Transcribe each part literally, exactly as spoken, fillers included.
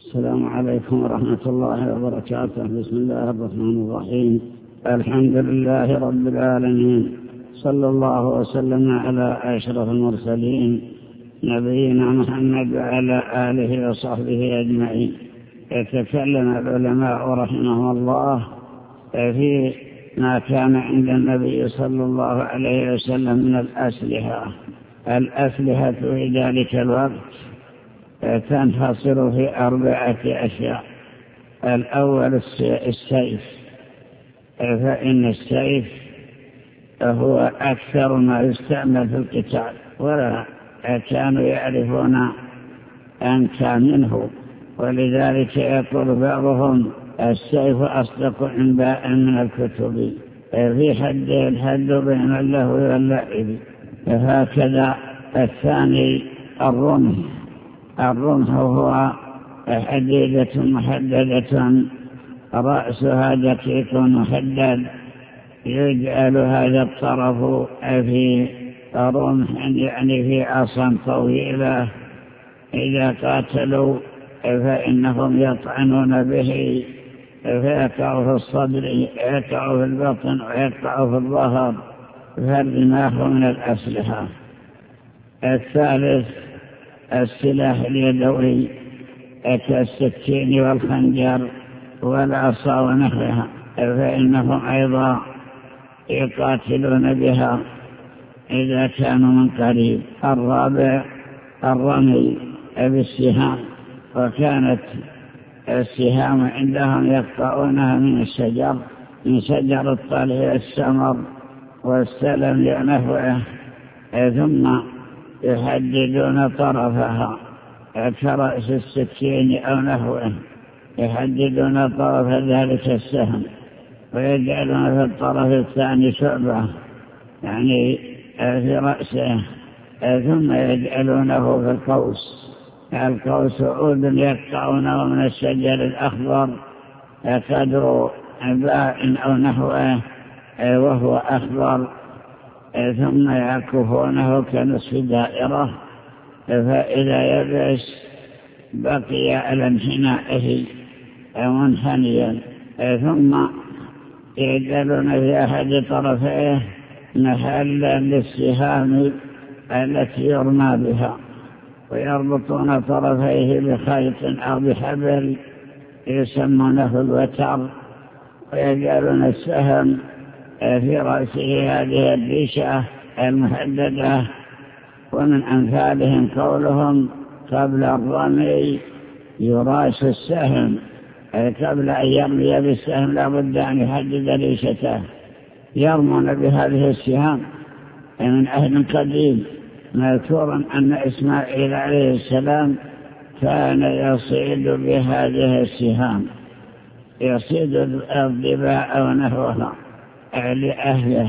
السلام عليكم ورحمة الله وبركاته. بسم الله الرحمن الرحيم. الحمد لله رب العالمين، صلى الله وسلم على أشرف المرسلين نبينا محمد وعلى آله وصحبه أجمعين. يتكلم العلماء رحمه الله في ما كان عند النبي صلى الله عليه وسلم من الأسلحة. الأسلحة في ذلك الوقت تنحصر في أربعة أشياء. الأول السيف، فإن السيف هو أكثر ما يستعمل في القتال، ولا كانوا يعرفون أنت منه، ولذلك يقول بعضهم السيف أصدق عنباء من الكتب، في حد الحد بين اللهو واللعب. هكذا الثاني الرمح. الرمح هو حديدة محددة رأسها دقيق محدد، يجعل هذا الطرف في رمح يعني في عصا طويلة، إذا قاتلوا فإنهم يطعنون به فيقع في الصدر، يقع في البطن، ويقع في الظهر، فالرماح من الأسلحة. الثالث السلاح اليدوي كالسكين والخنجر والعصا ونحوها، فإنهم أيضا يقاتلون بها إذا كانوا من قريب. الرابع الرمي بالسهام، وكانت السهام عندهم يقطعونها من الشجر، من شجر الطلح السمر والسلم ونحوه، ثم يحددون طرفها كرأس السكين أو نحوه، يحددون طرف ذلك السهم ويجعلون في الطرف الثاني شعبة يعني في رأسه، ثم يجعلونه في القوس. القوس عود يقطعونه من الشجر الأخضر قدر باء أو نحوه وهو أخضر، ثم يعكفونه كنصف دائرة، فإذا يبس بقي على انحنائه منحنيا، ثم يجعلون في أحد طرفيه محلا للسهام التي يرمى بها، ويربطون طرفيه بخيط أو بحبل يسمونه الوتر، ويجعلون السهم في رأسه هذه الريشة المحددة. ومن أمثالهم قولهم قبل الرمي يراش السهم، قبل أن يرمي بالسهم لابد أن يحدد ريشته. يرمون بهذه السهام من أهل قديم. مذكور أن إسماعيل عليه السلام كان يصيد بهذه السهام، يصيد الضباء ونحوها لأهله.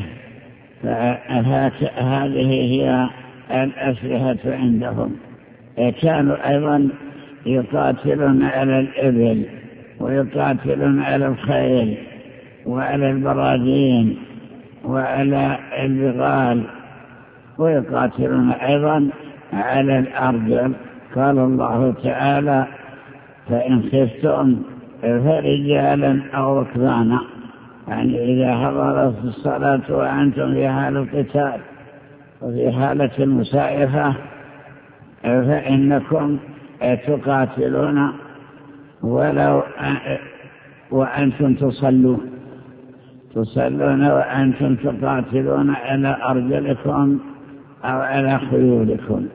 فهذه هي الأسلحة عندهم. كانوا أيضا يقاتلون على الإبل، ويقاتلون على الخيل، وعلى البراذين، وعلى البغال، ويقاتلون أيضا على الأرجل. قال الله تعالى فإن خفتم فرجالا أو ركبانا، يعني إذا حضرت الصلاة وأنتم في حال القتال وفي حالة المسائفة فإنكم تقاتلون ولو وأنتم تصلون تصلون وأنتم تقاتلون على أرجلكم أو على خيولكم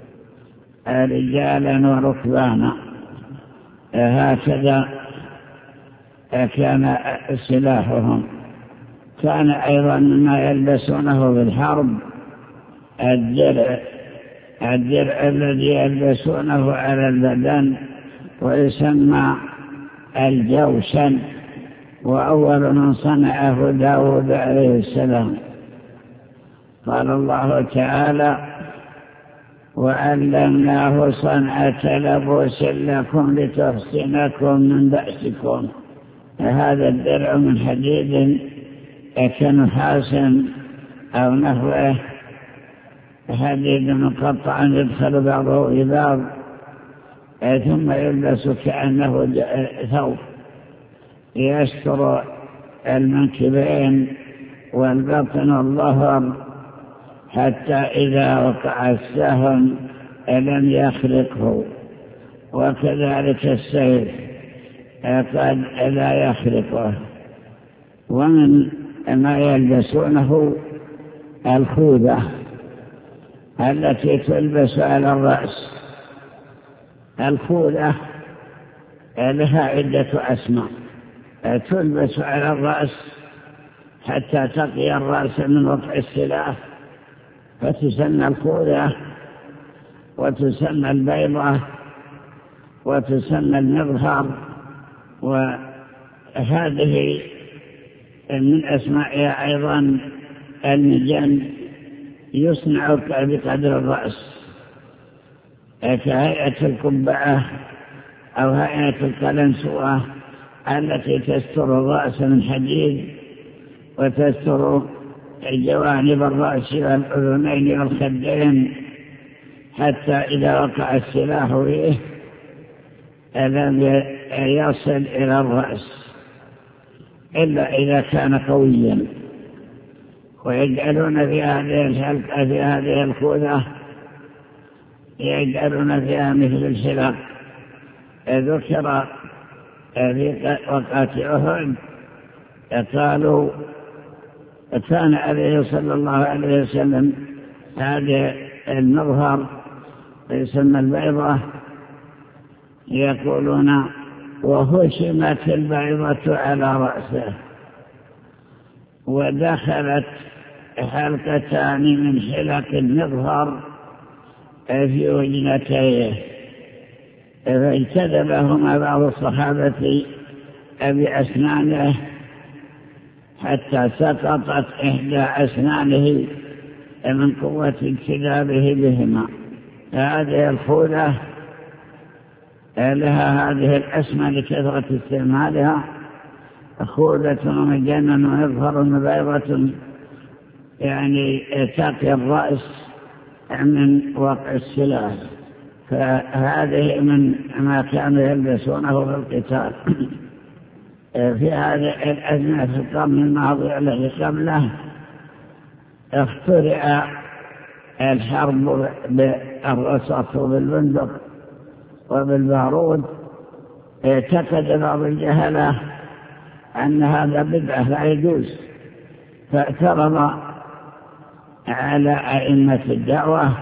رجالا وركبانا. هكذا كان سلاحهم. كان أيضا مما يلبسونه بالحرب الدرع الدرع الذي يلبسونه على البدن، ويسمى الجوشن، وأول من صنعه داود عليه السلام. قال الله تعالى وعلمناه صنعة لبوس لكم لتحصنكم من بأسكم. هذا الدرع من حديد كنحاس أو نحوه، حديد مقطع يدخل بعضه إلى بعض، ثم يلبس كأنه ثوب يستر المنكبين والبطن والظهر، حتى إذا وقع السهم لم يخرقه. وكذلك السيف قد لا يخرقه. ومن ما يلبسونه الخوذة التي تلبس على الرأس. الخوذة لها عدة أسماء، تلبس على الرأس حتى تقي الرأس من وقع السلاح، فتسمى الخوذة، وتسمى البيضة، وتسمى المظهر. وهذه من أسمائها أيضا المجن، يصنع بقدر الرأس كهيئة القبعة أو هيئة القلنسوة التي تستر الرأس من حديد وتستر جوانب الرأس والأذنين والخدين، حتى إذا وقع السلاح فيه لم يصل إلى الرأس إلا إذا كان قويا. ويجعلون في هذه الحلقة في هذه الخوذة يجعلون فيها مثل الحلق. ذكر في وقعة أحد قالوا كان عليه صلى الله عليه وسلم هذا المظهر يسمى البيضة، يقولون وهشمت البيضة على رأسه، ودخلت حلقتان من حلق المظهر في وجنتيه، فاجتذبهما بعض الصحابة بأسنانه حتى سقطت إحدى أسنانه من قوة اجتذابه بهما. هذه الخوذة لها هذه الأسماء لكثرة استعمالها: خوذة ومجنن ومظهر وبيضة، يعني تقي الرأس من وقع السلاح. فهذه من ما كانوا يلبسونه في القتال. في هذه الأزمة في القرن الماضي الذي قبله اخترع الحرب بالرصاص وبالبندق وبالبارود. اعتقد بعض الجهلة أن هذا بدعة لا يجوز، فاعترض على أئمة الدعوة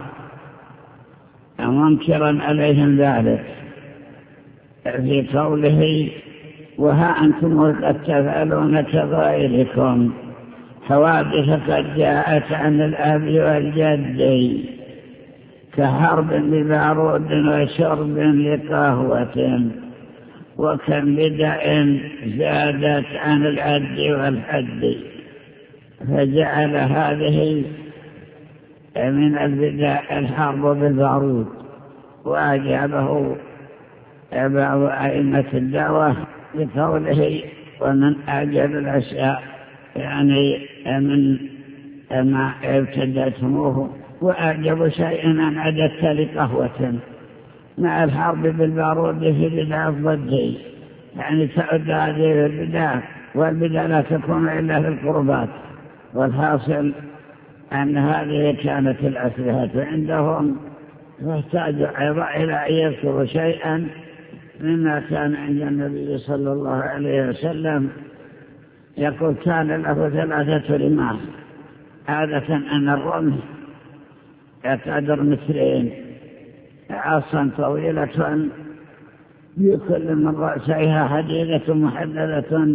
منكرا عليهم ذلك في قوله: وها أنتم قد تفعلون كغيركم حوادث قد جاءت عن الأب والجد، كحرب ببارود وشرب لقهوة، وكم بدع زادت عن العد والحد. فجعل هذه من البدع الحرب بالبارود، وأجابه بعض أئمة الدعوة بقوله: ومن أعجب الأشياء يعني من ما ابتدأتموه، وأعجب شيء أن عددت لقهوة مع الحرب بالبارود في بدع الضد. يعني تعد هذه البدع، والبدع لا تكون إلا في القربات. والحاصل أن هذه كانت الأسلحة عندهم، فاحتاجوا أيضا إلى أن يذكروا شيئا مما كان عند النبي صلى الله عليه وسلم. يقول: كان له ثلاثة رماح، عادة أن الرمح يقدر مترين، عصا طويلة بكل من رأسها حديدة محددة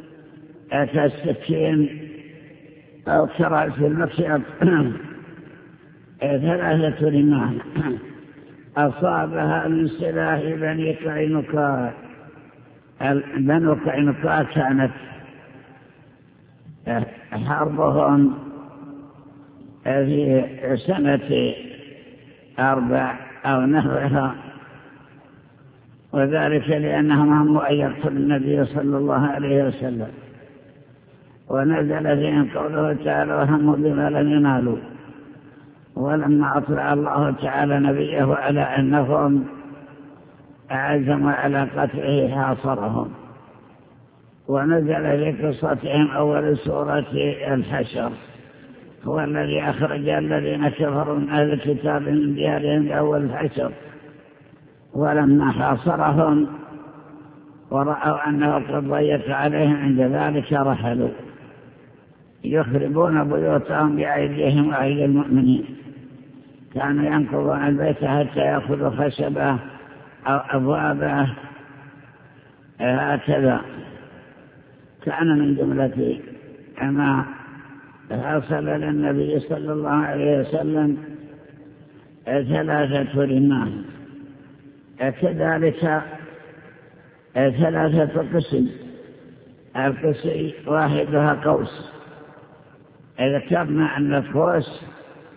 كالسكين أو كرأس المكشف. ثلاثة رماح أصابها من سلاح بني قينقاع. بنو قينقاع كانت حربهم في سنة أربع أو نحوها، وذلك لأنهم هموا أن يقتلوا النبي صلى الله عليه وسلم، ونزل فيهم قوله تعالى: وهموا بما لم ينالوا. ولما أطلع الله تعالى نبيه على أنهم عزموا على قتله حاصرهم. ونزل في قصتهم أول سورة الحشر، هو الذي أخرج الذين كفروا من أهل الكتاب من ديارهم أول الحشر، ولما حاصرهم ورأوا أنه قد ضيق عليهم عند ذلك رحلوا يخربون بيوتهم بأيديهم وأيدي المؤمنين. كانوا ينقضون البيت حتى يأخذوا خشبه أو أبوابه هكذا. كان من جملة ما حصل للنبي صلى الله عليه وسلم ثلاثة رماه، كذلك ثلاثة قسم. القسي واحدها قوس، ذكرنا أن القوس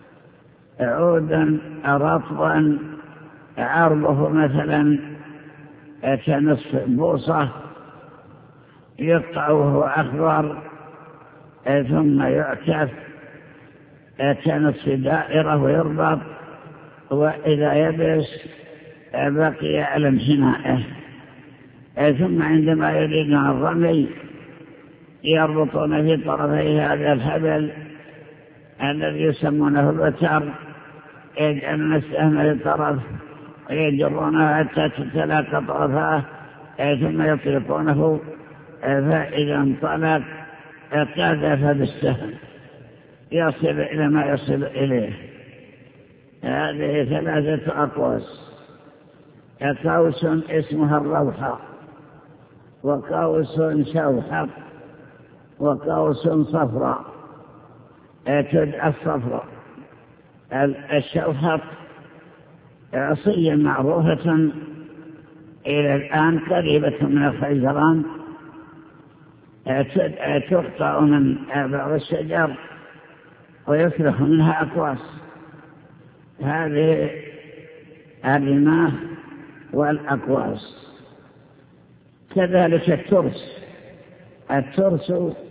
عودا رطبا عرضه مثلا كنصف بوصة يقطع وهو أخضر ثم يعكف كنصف دائرة ويربط، وإذا يبس بقي على انحنائه، ثم عندما يريدون الرمي يربطون في طرفي هذا الحبل الذي يسمونه الوتر، يجعلون السهم للطرف ويجرونه حتى تتلاقى طرفاه ثم يطلقونه، فإذا انطلق قذف بالسهم يصل إلى ما يصل إليه. هذه ثلاثة أقواس. قوس اسمها الروحة، وقوس شوحق، وقوس صفراء تدعى الصفراء. الشوحق عصية معروفة إلى الآن قريبة من الخيزران، تقطع من بعض الشجر ويصلح منها أقواس. هذه الرماه والأقواس. كذلك الترس. الترس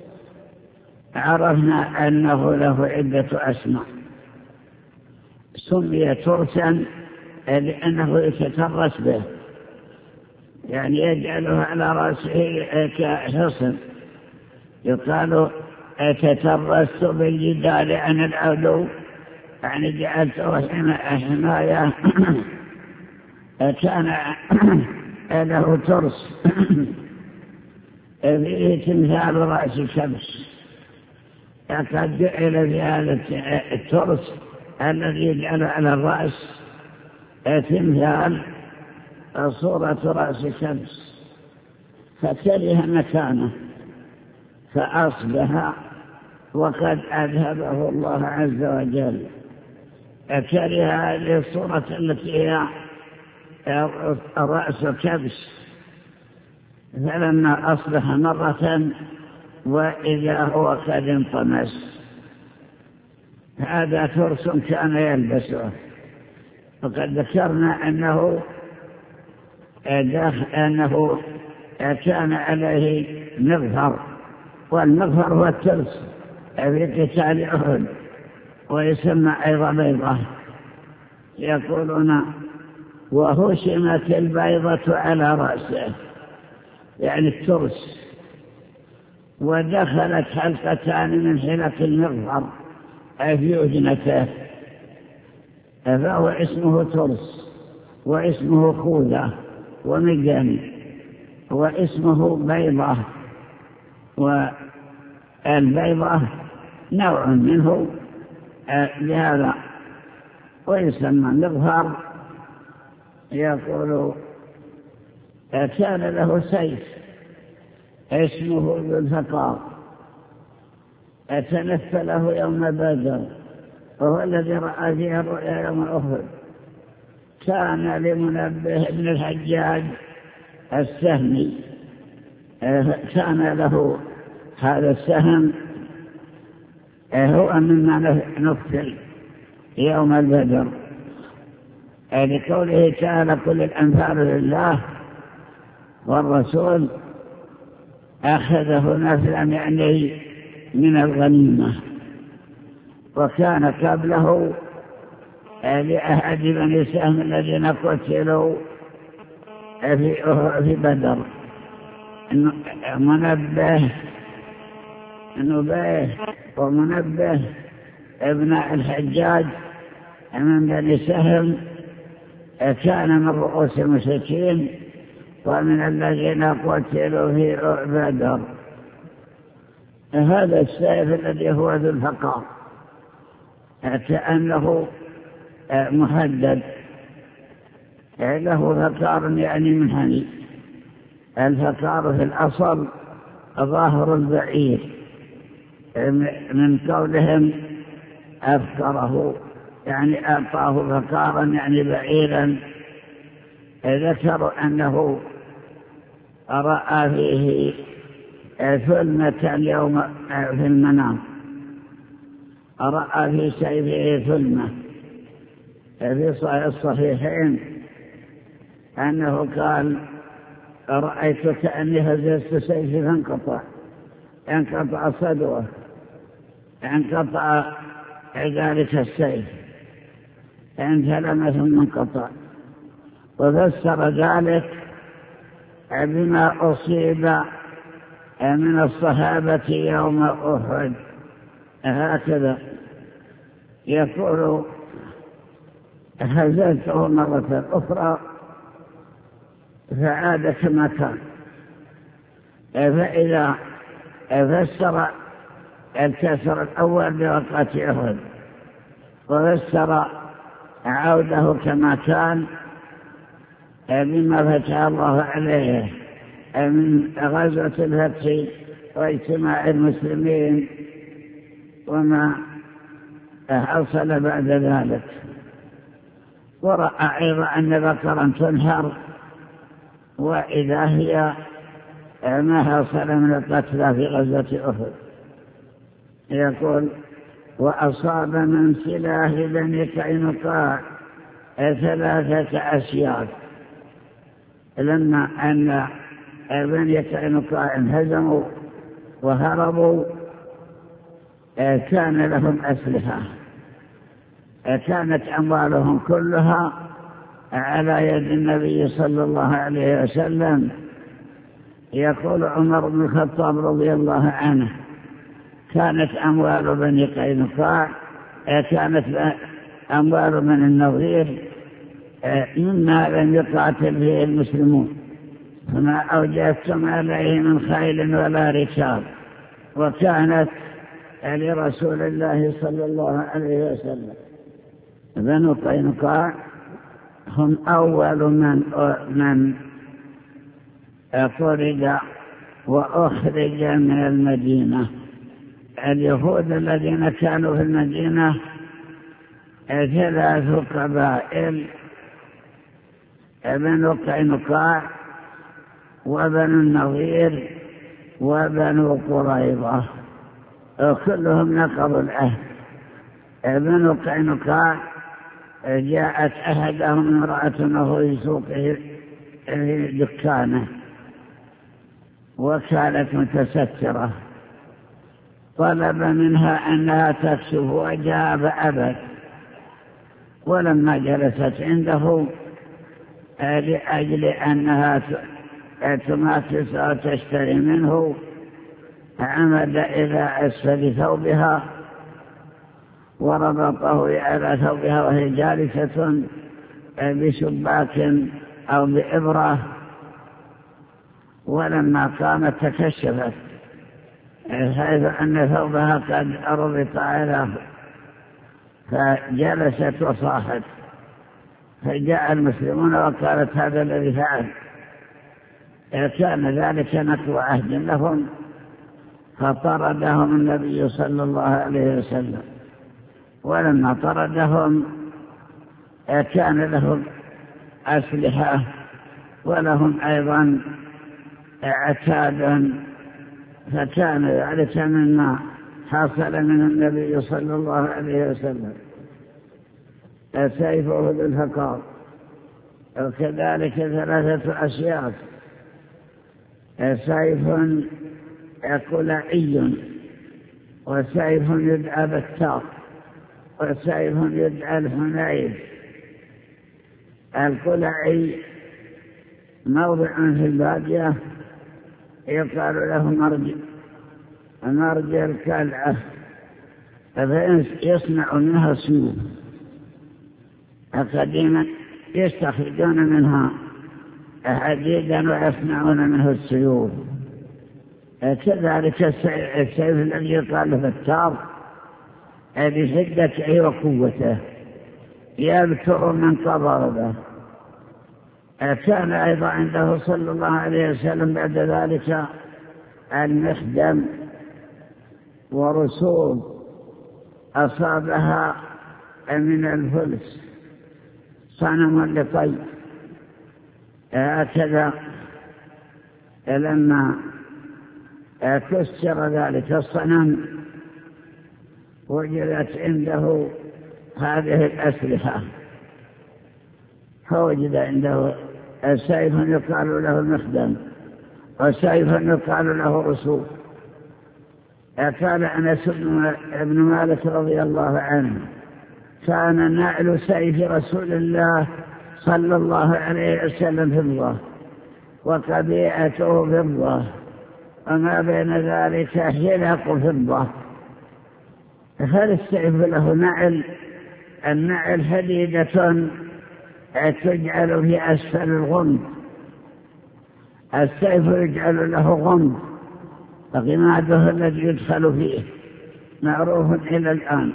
عرفنا أنه له عدة أسماء. سمي ترسا لأنه يتترس به، يعني يجعله على رأسه كحصن. يقال تترست بالجدال عن العدو، يعني جعلته حماية. كان له ترس فيه تمثال رأس كبش، قد جعل في هذا الترس الذي يجعل على الرأس تمثال صورة رأس كبش، فكره مكانه فأصبح وقد أذهبه الله عز وجل. كره هذه الصورة التي هي رأس كبش، فلما أصبح مرة وإذا هو قد انطمس. هذا ترس كان يلبسه، وقد ذكرنا أنه أنه كان عليه مغفر، والمغفر هو الترس في قتال أحد، ويسمى أيضا بيضة. يقولون وهشمت البيضة على رأسه، يعني الترس، ودخلت حلقتان من حلق المغفر في أذنته، فهو اسمه ترس، واسمه خوذة ومجن، واسمه بيضة. والبيضة نوع منه لهذا، ويسمى المغفر. يقول كان له سيف اسمه ذو الفقار، أتنفله يوم بدر، وهو الذي رأى فيه الرؤيا يوم أحد. كان لمنبه بن الحجاج السهمي، كان له هذا السهم، هو مما نقتل يوم البدر، لقوله تعالى كل الأنفال لله والرسول، أخذه نفلا يعني من الغنيمة. وكان قبله لأحد بني سهم الذين قتلوا في في بدر. منبه نبيه ومنبه ابن الحجاج من بني سهم كان من رؤوس المشركين ومن الذين قتلوا في بدر. هذا السيف الذي هو ذو الفقار كأنه محدد له فقار يعني من حني. الفقار في الأصل ظاهر البعير من قولهم أفقره يعني أعطاه فقارا يعني بعيرا. ذكروا أنه رأى فيه ثلمة اليوم في المنام، رأى في سيفه ثلمة في الصحيحين أنه قال رأيت كأني هززت سيفي فانقطع انقطع صدوه انقطع ذلك السيف انثلم ثم انقطع. وفسر ذلك بما أصيب من الصحابة يوم أحد. هكذا يقول هزلته مرة أخرى فعاد كما كان. فإذا فسر الكسر الأول بوقعة أحد وفسر عوده كما كان بما فتح الله عليه من غزوة الفتح واجتماع المسلمين وما حصل بعد ذلك. ورأى أيضا أن بقرا تنهر وإذا هي ما حصل من القتلى في غزوة أحد. يقول وأصاب من سلاح بني قينقاع ثلاثة أشياء. لما أن بني قينقاع انهزموا وهربوا كان لهم أسلحة، كانت أموالهم كلها على يد النبي صلى الله عليه وسلم. يقول عمر بن الخطاب رضي الله عنه كانت أموال بني قينقاع كانت أموال من النظير مما لم يقاتل به المسلمون فما أوجدتم عليه من خيل ولا ركاب، وكانت لرسول الله صلى الله عليه وسلم. بنو قينقاع هم أول من من طرد وأخرج من المدينة. اليهود الذين كانوا في المدينة ثلاث قبائل: بنو قينقاع وبنو النضير وبنو قريظة، كلهم نقضوا العهد. بنو قينقاع جاءت أحدهم امرأة وهو في سوقه في دكانه وكانت متسترة، طلب منها أنها تكشف وجهها فأبت. ولما جلست عنده لأجل أنها تماكس وتشتري منه عمد إلى أسفل ثوبها وربطه على ثوبها وهي جالسة بشباك أو بإبرة. ولما قامت تكشفت حيث أن ثوبها قد ربط على، فجلست وصاحت. فجاء المسلمون وقالت هذا الذي فعل. كان ذلك نقض عهد لهم فطردهم النبي صلى الله عليه وسلم. ولما طردهم كان لهم أسلحة ولهم أيضا عتاد، فكان ذلك مما حصل من النبي صلى الله عليه وسلم. سيفه بالفقار. وكذلك ثلاثة أشياء: سيف قلعي وسيف يدعى بتاق وسيف يدعى الحنيف. القلعي موضع في البادية يقال له مرج مرج الكلعة، فيصنع منها سيوف. قديما يستخرجون منها حديدا ويصنعون منه السيوف. كذلك السيف الذي يقال له التار بشدته وقوته يبتر من قبضه. كان أيضا عنده صلى الله عليه وسلم بعد ذلك المخدم ورسوم أصابها من الفلس صنم لطي. هكذا لما كسر ذلك الصنم وجدت عنده هذه الأسلحة، فوجد عنده سيف يقال له المخدم وسيف يقال له رسول. قال أنس بن مالك رضي الله عنه كان نعل سيف رسول الله صلى الله عليه وسلم فضة وقبيعته فضة وما بين ذلك حلق فضة. فالسيف له نعل، النعل حديدة تجعل في أسفل الغمد، السيف يجعل له غمد فغماده الذي يدخل فيه معروف إلى الآن.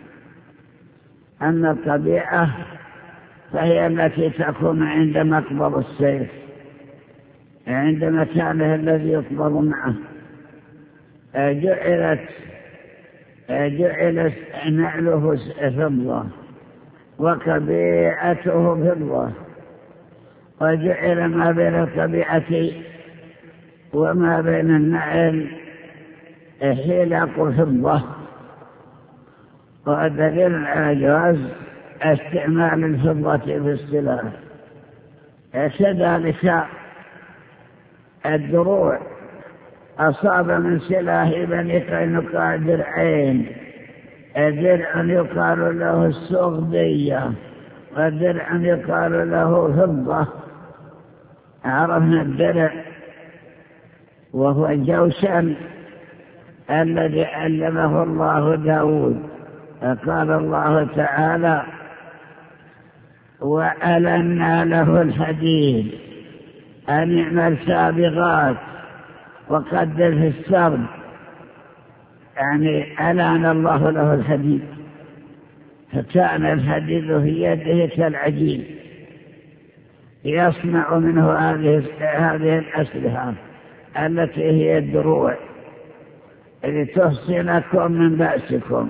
أما الطبيعة فهي التي تكون عند مقبض السيف، عند مكانه الذي يقبض معه. جعلت جعلت نعله فضة وقبيعته فضة، وجعل ما بين القبيعة وما بين النعل حلق فضة. ودليل على جواز استعمال الفضة في السلاح. كذلك الدروع أصاب من سلاح بني قينقاع درعين، درع يقال له السغدية ودرع يقال له فضة. عرفنا الدرع وهو الجوشن الذي علمه الله داود. قال الله تعالى وألنا له الحديد أن اعمل سابغات وقدر في السرد، يعني ألان الله له الحديد فكان الحديد في يده كالعجين يصنع منه هذه هذه الأسلحة التي هي الدروع لتحصنكم من بأسكم.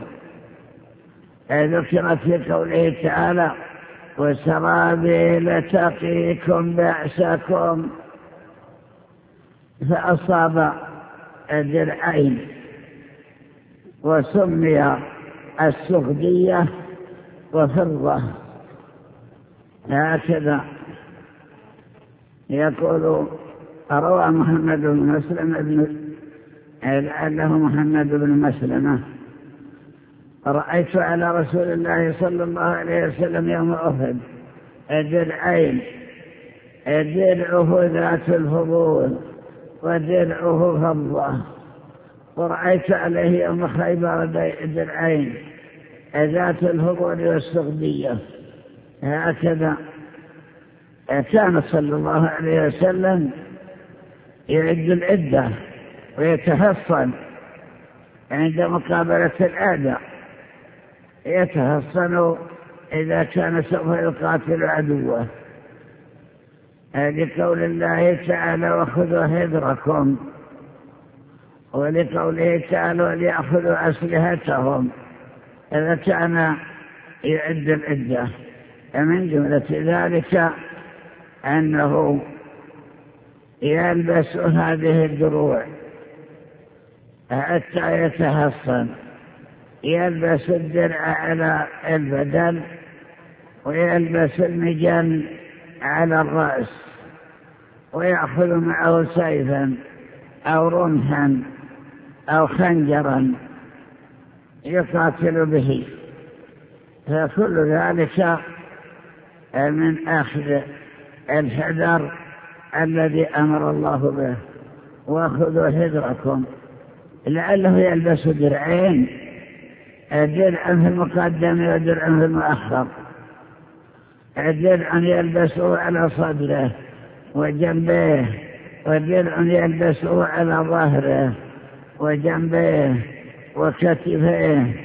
ذكرت في قوله تعالى وسرابيل تقيكم بأسكم، فأصاب الدرعين وسمي السغدية وفضة. هكذا يقول روى محمد بن مسلم بن لعله محمد بن مسلمة رأيت على رسول الله صلى الله عليه وسلم يوم أحد درعين، درعه ذات الفضول ودرعه فضة، ورأيت عليه يوم خيبر درعين ذات الفضول والسغدية. هكذا كان صلى الله عليه وسلم يعد العدة ويتحصن عند مقابلة الأعداء، يتحصن إذا كان سوف يقاتل عدوه، لقول الله تعالى وخذوا حذركم، ولقوله تعالى وليأخذوا أسلحتهم. إذا كان يعد العدة من جملة ذلك أنه يلبس هذه الدروع حتى يتحصن، يلبس الدرع على البدن ويلبس المجن على الرأس، ويأخذ معه سيفا أو رمحا أو خنجرا يقاتل به. فكل ذلك من أخذ الحذر الذي أمر الله به، وخذوا حذركم، لعله يلبس درعين، درع في المقدم ودرع في المؤخر، درع يلبسه على صدره وجنبيه، ودرع يلبسه على ظهره وجنبيه وكتفيه،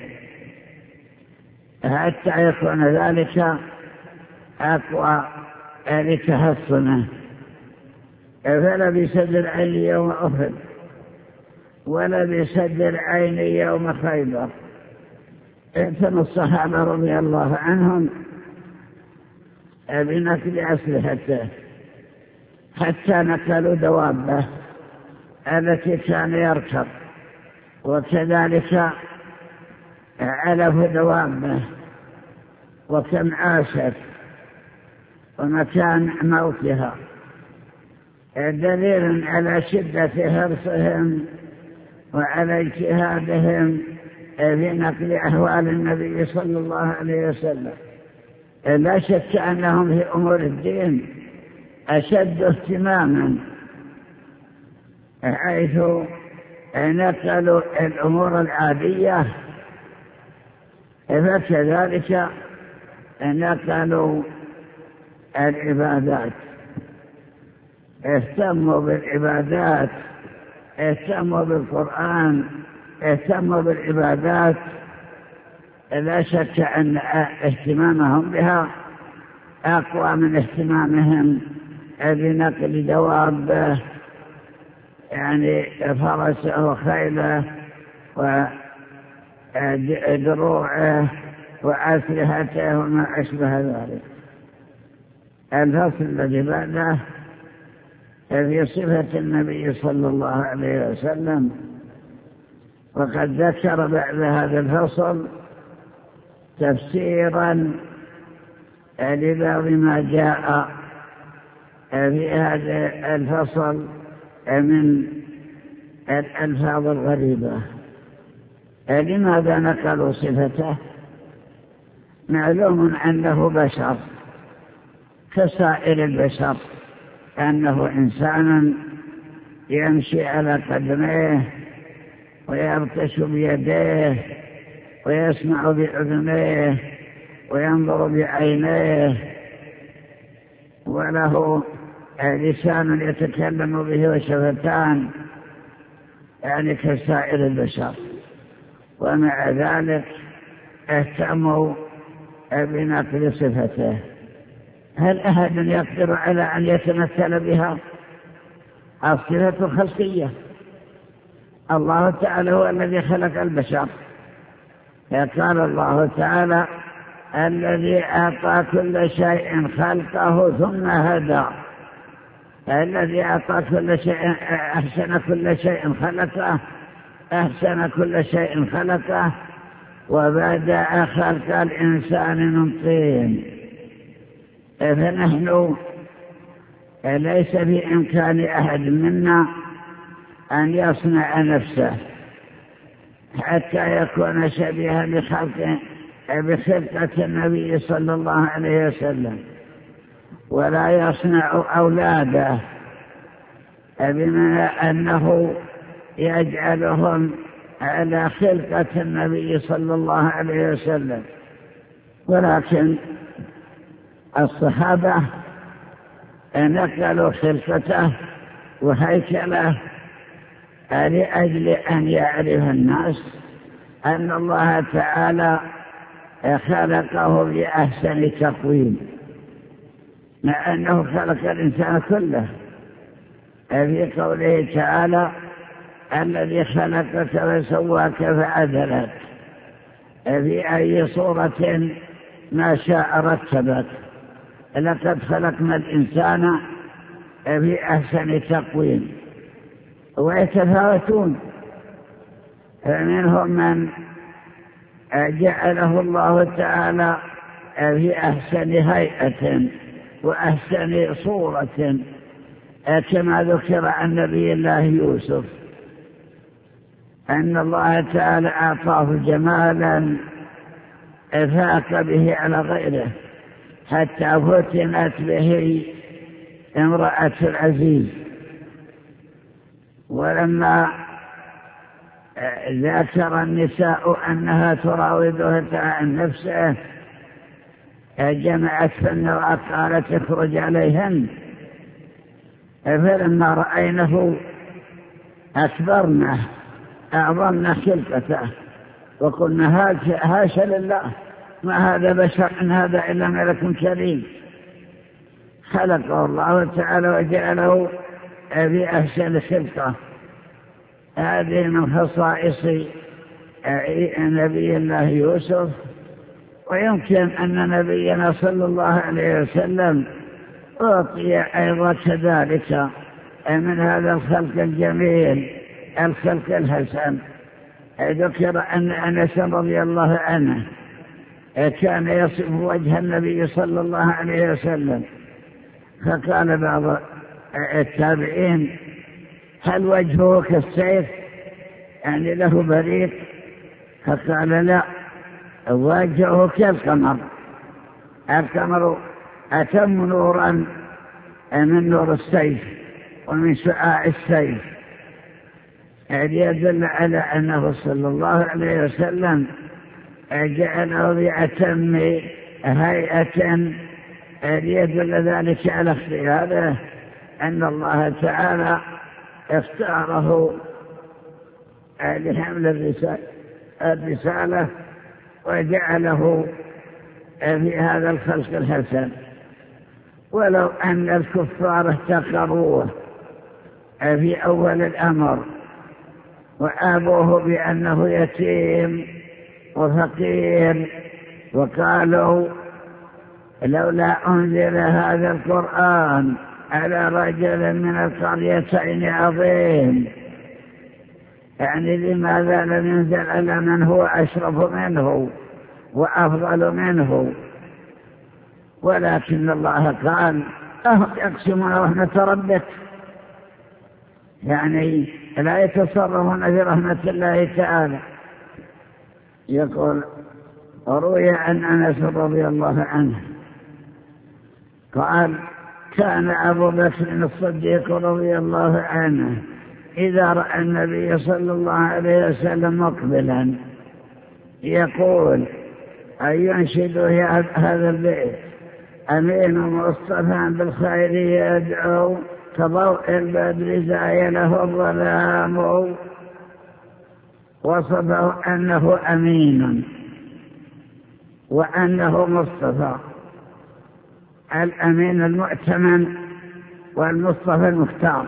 حتى يكون ذلك أقوى لتحصنه. فلبس درعين يوم أحد، ولبس درعين يوم خيبر. اعتنوا الصحابة رضي الله عنهم بنقل أسلحته، حتى نقلوا دوابه التي كان يركب، وكذلك علفوا دوابه وكم عاشت ومكان موتها، دليل على شدة حرصهم وعلى اجتهادهم في نقل أحوال النبي صلى الله عليه وسلم. لا شك أنهم في أمور الدين أشد اهتماما، حيث نقلوا الأمور العادية، فكذلك نقلوا العبادات، اهتموا بالعبادات، اهتموا بالقرآن، اهتموا بالعبادات. لا شك أن اهتمامهم بها أقوى من اهتمامهم بنقل دواب، يعني فرسه وخيله ودروعه وأسلحته وما أشبه ذلك. الفصل الذي بعده في صفة النبي صلى الله عليه وسلم، وقد ذكر بعد هذا الفصل تفسيرا لبعض ما جاء في هذا الفصل من الألفاظ الغريبة. لماذا نقلوا صفته؟ معلوم أنه بشر كسائر البشر، أنه إنسان يمشي على قدميه ويبطش بيديه ويسمع بأذنيه وينظر بعينيه، وله لسان يتكلم به وشفتان، يعني كسائر البشر. ومع ذلك اهتموا بنقل صفته. هل أحد يقدر على أن يتمثل بها؟ الصفة خلقية، الله تعالى هو الذي خلق البشر. قال الله تعالى: الذي أعطى كل شيء خلقه ثم هدى. الذي أعطى كل شيء، أحسن كل شيء خلقه، أحسن كل شيء خلقه، وبدأ خلق الإنسان من طين. فنحن ليس بإمكان أحد منا أن يصنع نفسه حتى يكون شبيها بخلق بخلقة النبي صلى الله عليه وسلم، ولا يصنع أولاده بمعنى أنه يجعلهم على خلقة النبي صلى الله عليه وسلم. ولكن الصحابة نقلوا خلقته وهيكله لأجل أن يعرف الناس أن الله تعالى خلقه بأحسن تقويم، مع أنه خلق الإنسان كله. في قوله تعالى: الذي خلقك وسواك فعدلك، في أي صورة ما شاء رتبك. لقد خلقنا الإنسان في أحسن تقويم، ويتفاوتون، فمنهم من جعله الله تعالى في أحسن هيئة وأحسن صورة، كما ذكر عن نبي الله يوسف أن الله تعالى أعطاه جمالا فاق به على غيره، حتى فتنت به امرأة العزيز. ولما ذكر النساء أنها تراوده عن نفسه جمعت في النار قالت اخرج عليهن، فلما رأينه أكبرنا أعظمنا خلقته وقلنا هاشا لله ما هذا بشر إن هذا إلا ملك كريم. خلقه الله تعالى وجعله بأحسن خلقه. هذه من خصائص نبي الله يوسف. ويمكن أن نبينا صلى الله عليه وسلم أعطي أيضا كذلك من هذا الخلق الجميل الخلق الحسن. ذكر أن أنس رضي الله عنه كان يصف وجه النبي صلى الله عليه وسلم، فقال بعض التابعين هل وجهه كالسيف يعني له بريق؟ فقال لا، وجهه كالقمر، القمر أتم نورا من نور السيف ومن شعاع السيف. هذا يدل على أنه صلى الله عليه وسلم جعله بأتم هيئة. يدل ذلك على اختياره أن الله تعالى اختاره لحمل الرسالة وجعله في هذا الخلق الحسن. ولو أن الكفار احتقروه في أول الأمر وآبوه بأنه يتيم وفقير وقالوا لولا أنزل هذا القرآن على رجل من القريتين عظيم، يعني لماذا لم ينزل على من هو أشرف منه وأفضل منه؟ ولكن الله قال أهم يقسمون رحمة ربك، يعني لا يتصرفون في رحمة الله تعالى. يقول روي عن أنس رضي الله عنه قال كان أبو بكر الصديق رضي الله عنه إذا رأى النبي صلى الله عليه وسلم مقبلا يقول أن ينشدوا هذا البيت أمين مصطفى بالخير يدعو كضوء البدر زايله الظلام. وصفه أنه أمين وأنه مصطفى، الأمين المؤتمن والمصطفى المختار.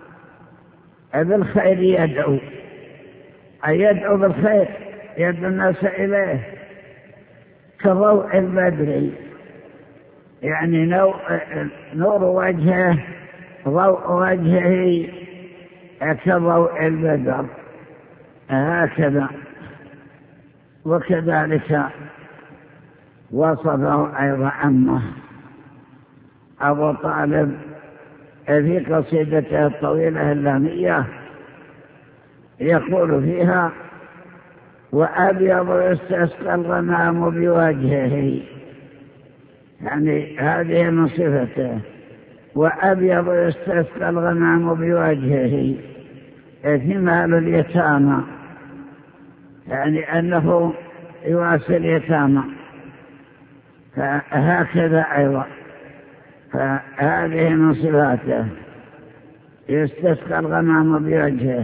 بالخير يدعو، أي يدعو بالخير، يدعو الناس إليه كضوء البدر، يعني نور وجهه ضوء وجهه كضوء البدر هكذا. وكذلك وصفه أيضا عمه أبو طالب في قصيدته الطويلة اللامية يقول فيها وأبيض يستسقى الغمام بوجهه، يعني هذه من صفته، وأبيض يستسقى الغمام بوجهه ثمال اليتامى، يعني أنه يواسي اليتامى. فهكذا أيضا فهذه من صفاته يستسقى الغمام بوجهه،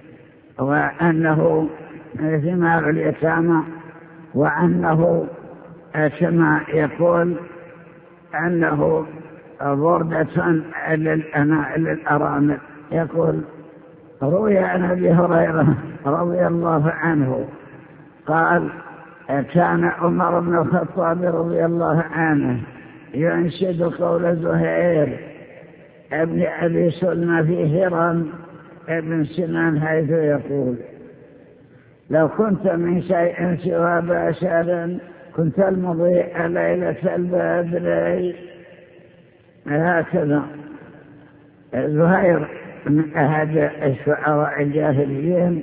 وأنه ثمار اليتامى، وأنه كما يقول أنه بردة للأرامل. يقول روي عن أبي هريرة رضي الله عنه قال كان عمر بن الخطاب رضي الله عنه ينشد قول زهير ابن أبي سلمى في هرم ابن سنان حيث يقول لو كنت من شيء سوى بشر كنت المضيء ليلة البدر. هكذا زهير من أحد الشعراء الجاهليين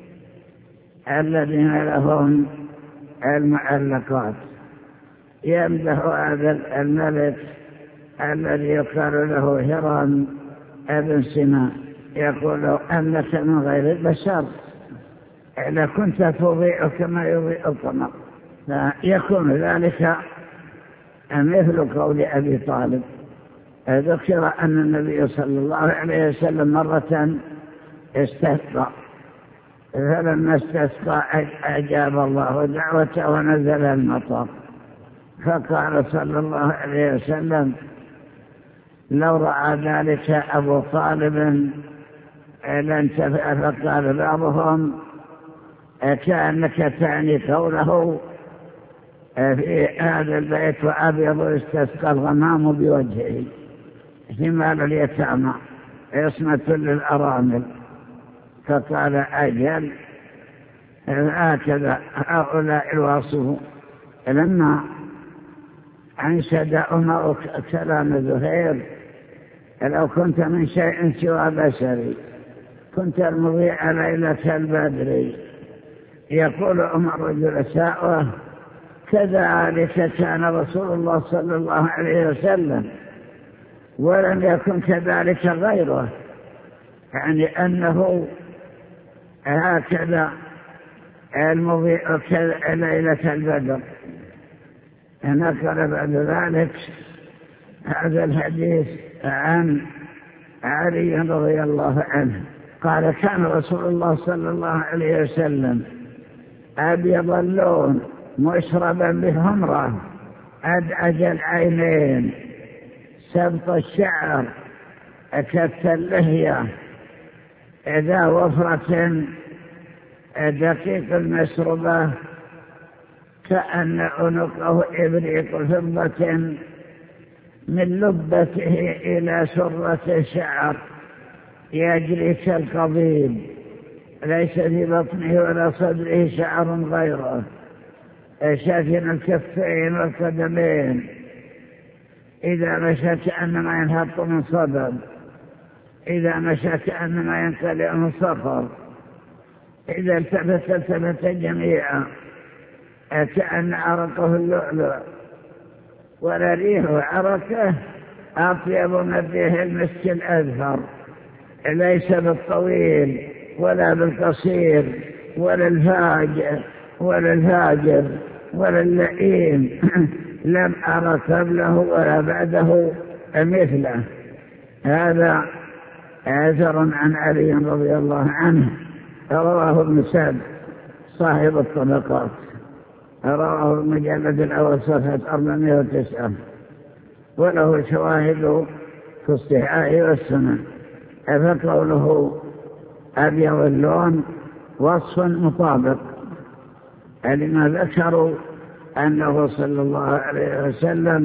الذين لهم المعلقات يمدح هذا الملك الذي يقال له هرم ابن سنان يقول أنك من غير البشر إذا كنت تضيء كما يضيء القمر، فيكون ذلك مثل قول أبي طالب. ذكر أن النبي صلى الله عليه وسلم مرة استسقى، فلما استسقى أجاب الله دعوته ونزل المطر، فقال صلى الله عليه وسلم لو رأى ذلك أبو طالب لانتفع. فقال بعضهم كأنك تعني قوله في هذا البيت وأبيض استسقى الغمام بوجهه، حمال اليتامى عصمة للأرامل. فقال أجل هكذا هؤلاء الواصفون. لما أنشد عمر كلام زهير لو كنت من شيء سوى بشري كنت المضيء ليلة البدر، يقول عمر جلساؤه كذلك كان رسول الله صلى الله عليه وسلم ولم يكن كذلك غيره، يعني أنه هكذا المضيء ليلة البدر. نقل بعد ذلك هذا الحديث عن علي رضي الله عنه قال كان رسول الله صلى الله عليه وسلم أبيض اللون مشربا بحمرة أدعج العينين سبط الشعر أكت اللحية إذا وفرة دقيق المشربة كأن عنقه إبريق فضة من لبته إلى سرة الشعر يجري كالقضيب ليس في بطنه ولا صدره شعر غيره شاكن الكفين والقدمين إذا مشى كأنما ينهط من صدر، إذا مشى كأنما ينقلع من صخر، إذا التفت التفت جميعا كأن عرقه اللؤلؤ، ولا ريح عرقه أطيب من ريح المسك الأزهر، ليس بالطويل ولا بالقصير ولا الفاجر ولا الفاجر ولا اللئيم لم أرى قبله ولا بعده مثله. هذا أثر عن علي رضي الله عنه رواه ابن سعد صاحب الطبقات، رواه المجلد الأول صفحة أربعمائة وتسعة، وله شواهد في الصحاح والسنن. فقوله أبيض اللون وصف مطابق لما ذكروا أنه صلى الله عليه وسلم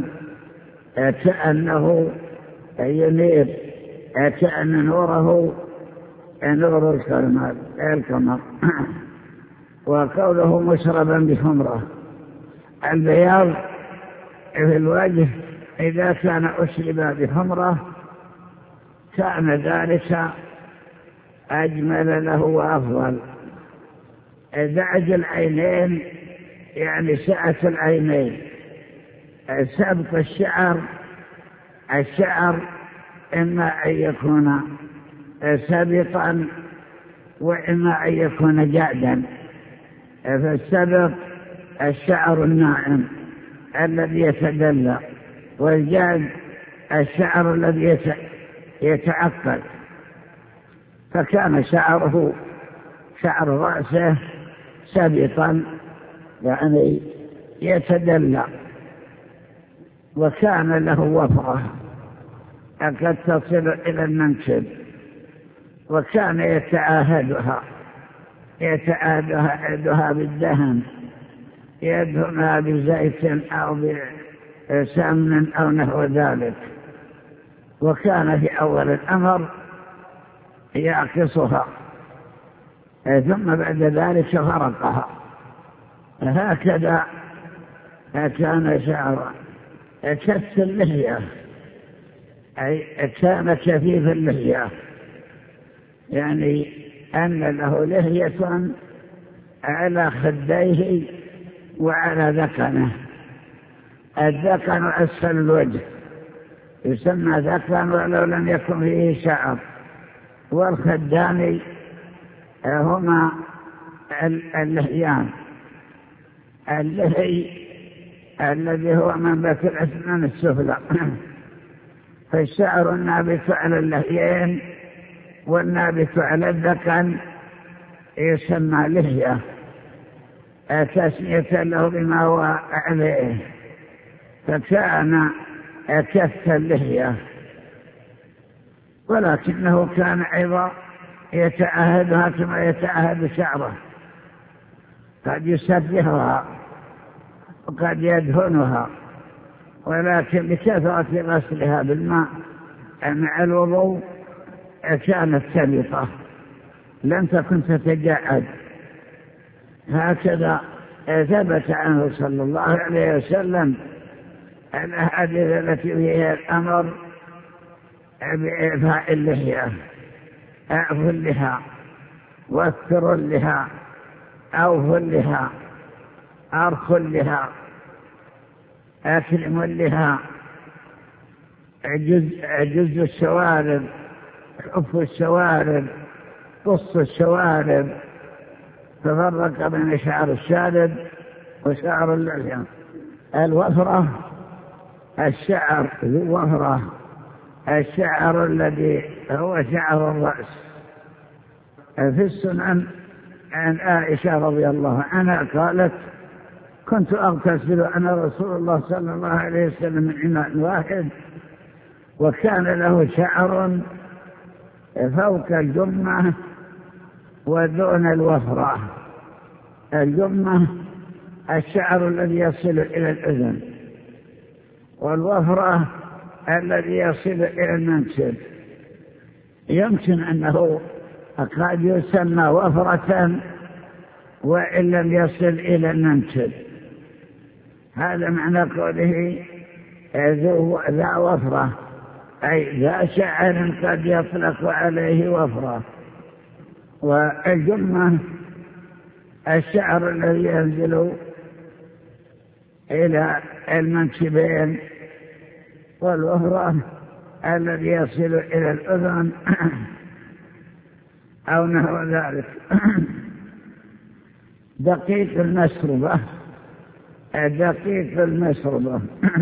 كأنه ينير كأن نوره نور القمر. وقوله مشربا بحمرة البياض في الوجه إذا كان أشرب بحمرة كان ذلك أجمل له وأفضل. دعج العينين يعني سعة العينين، سبط الشعر الشعر إما أن يكون سبطا وإما أن يكون جادا، فالسبط الشعر الناعم الذي يتدلى، والجاد الشعر الذي يتعقد. فكان شعره شعر رأسه سبطا يعني يتدلى، وكان له وفرة قد تصل إلى المنكب، وكان يتعاهدها يتعاهدها بالدهن، يدهنها بزيت أو بسمن أو نحو ذلك. وكان في أول الأمر يعكسها ثم بعد ذلك فرقها. هكذا كان شعره كث اللحية، أي كان كثيف اللحية، يعني أن له لحية على خديه وعلى ذقنه. الذقن أسفل الوجه يسمى ذكرا ولو لم يكن فيه شعر. والخدان هما اللحيان، اللحي الذي هو منبت الأسنان السفلى، فالشعر النابت على اللحيين والنابت على الذقن يسمى لحية، تسمية له بما هو عليه، فكان كف اللحية، ولكنه كان أيضا يتعهدها كما يتعهد شعره، قد يسبحها وقد يدهنها، ولكن بكثرة غسلها بالماء مع الوضوء كانت سلطة لم تكن تتجعد. هكذا ثبت عنه صلى الله عليه وسلم الأحاديث التي فيها الأمر بإعفاء اللحية، أعفوا اللحى، واستروا اللحى، أوفوا اللحى، أرخوا اللحى، أكرموا اللحى، جزوا الشوارب، حفوا الشوارب، قصوا الشوارب، تفرق بين شعر الشارب وشعر اللحية. الوفرة الشعر ذو وفرة، الشعر الذي هو شعر الرأس. في السنن عن عائشة رضي الله عنها قالت: كنت أغتسل أنا رسول الله صلى الله عليه وسلم من إناء واحد، وكان له شعر فوق الجمة ودون الوفرة. الجمة الشعر الذي يصل إلى الأذن، والوفرة الذي يصل إلى المنكب. يمكن أنه قد يسمى وفرة وإن لم يصل إلى المنكب، هذا معنى قوله ذا وفرة، أي ذا شعر قد يطلق عليه وفرة. والجمة الشعر الذي ينزل إلى المنكبين، والوفرة الذي يصل إلى الأذن أو نحو ذلك. دقيق المسربة، دقيق المسربة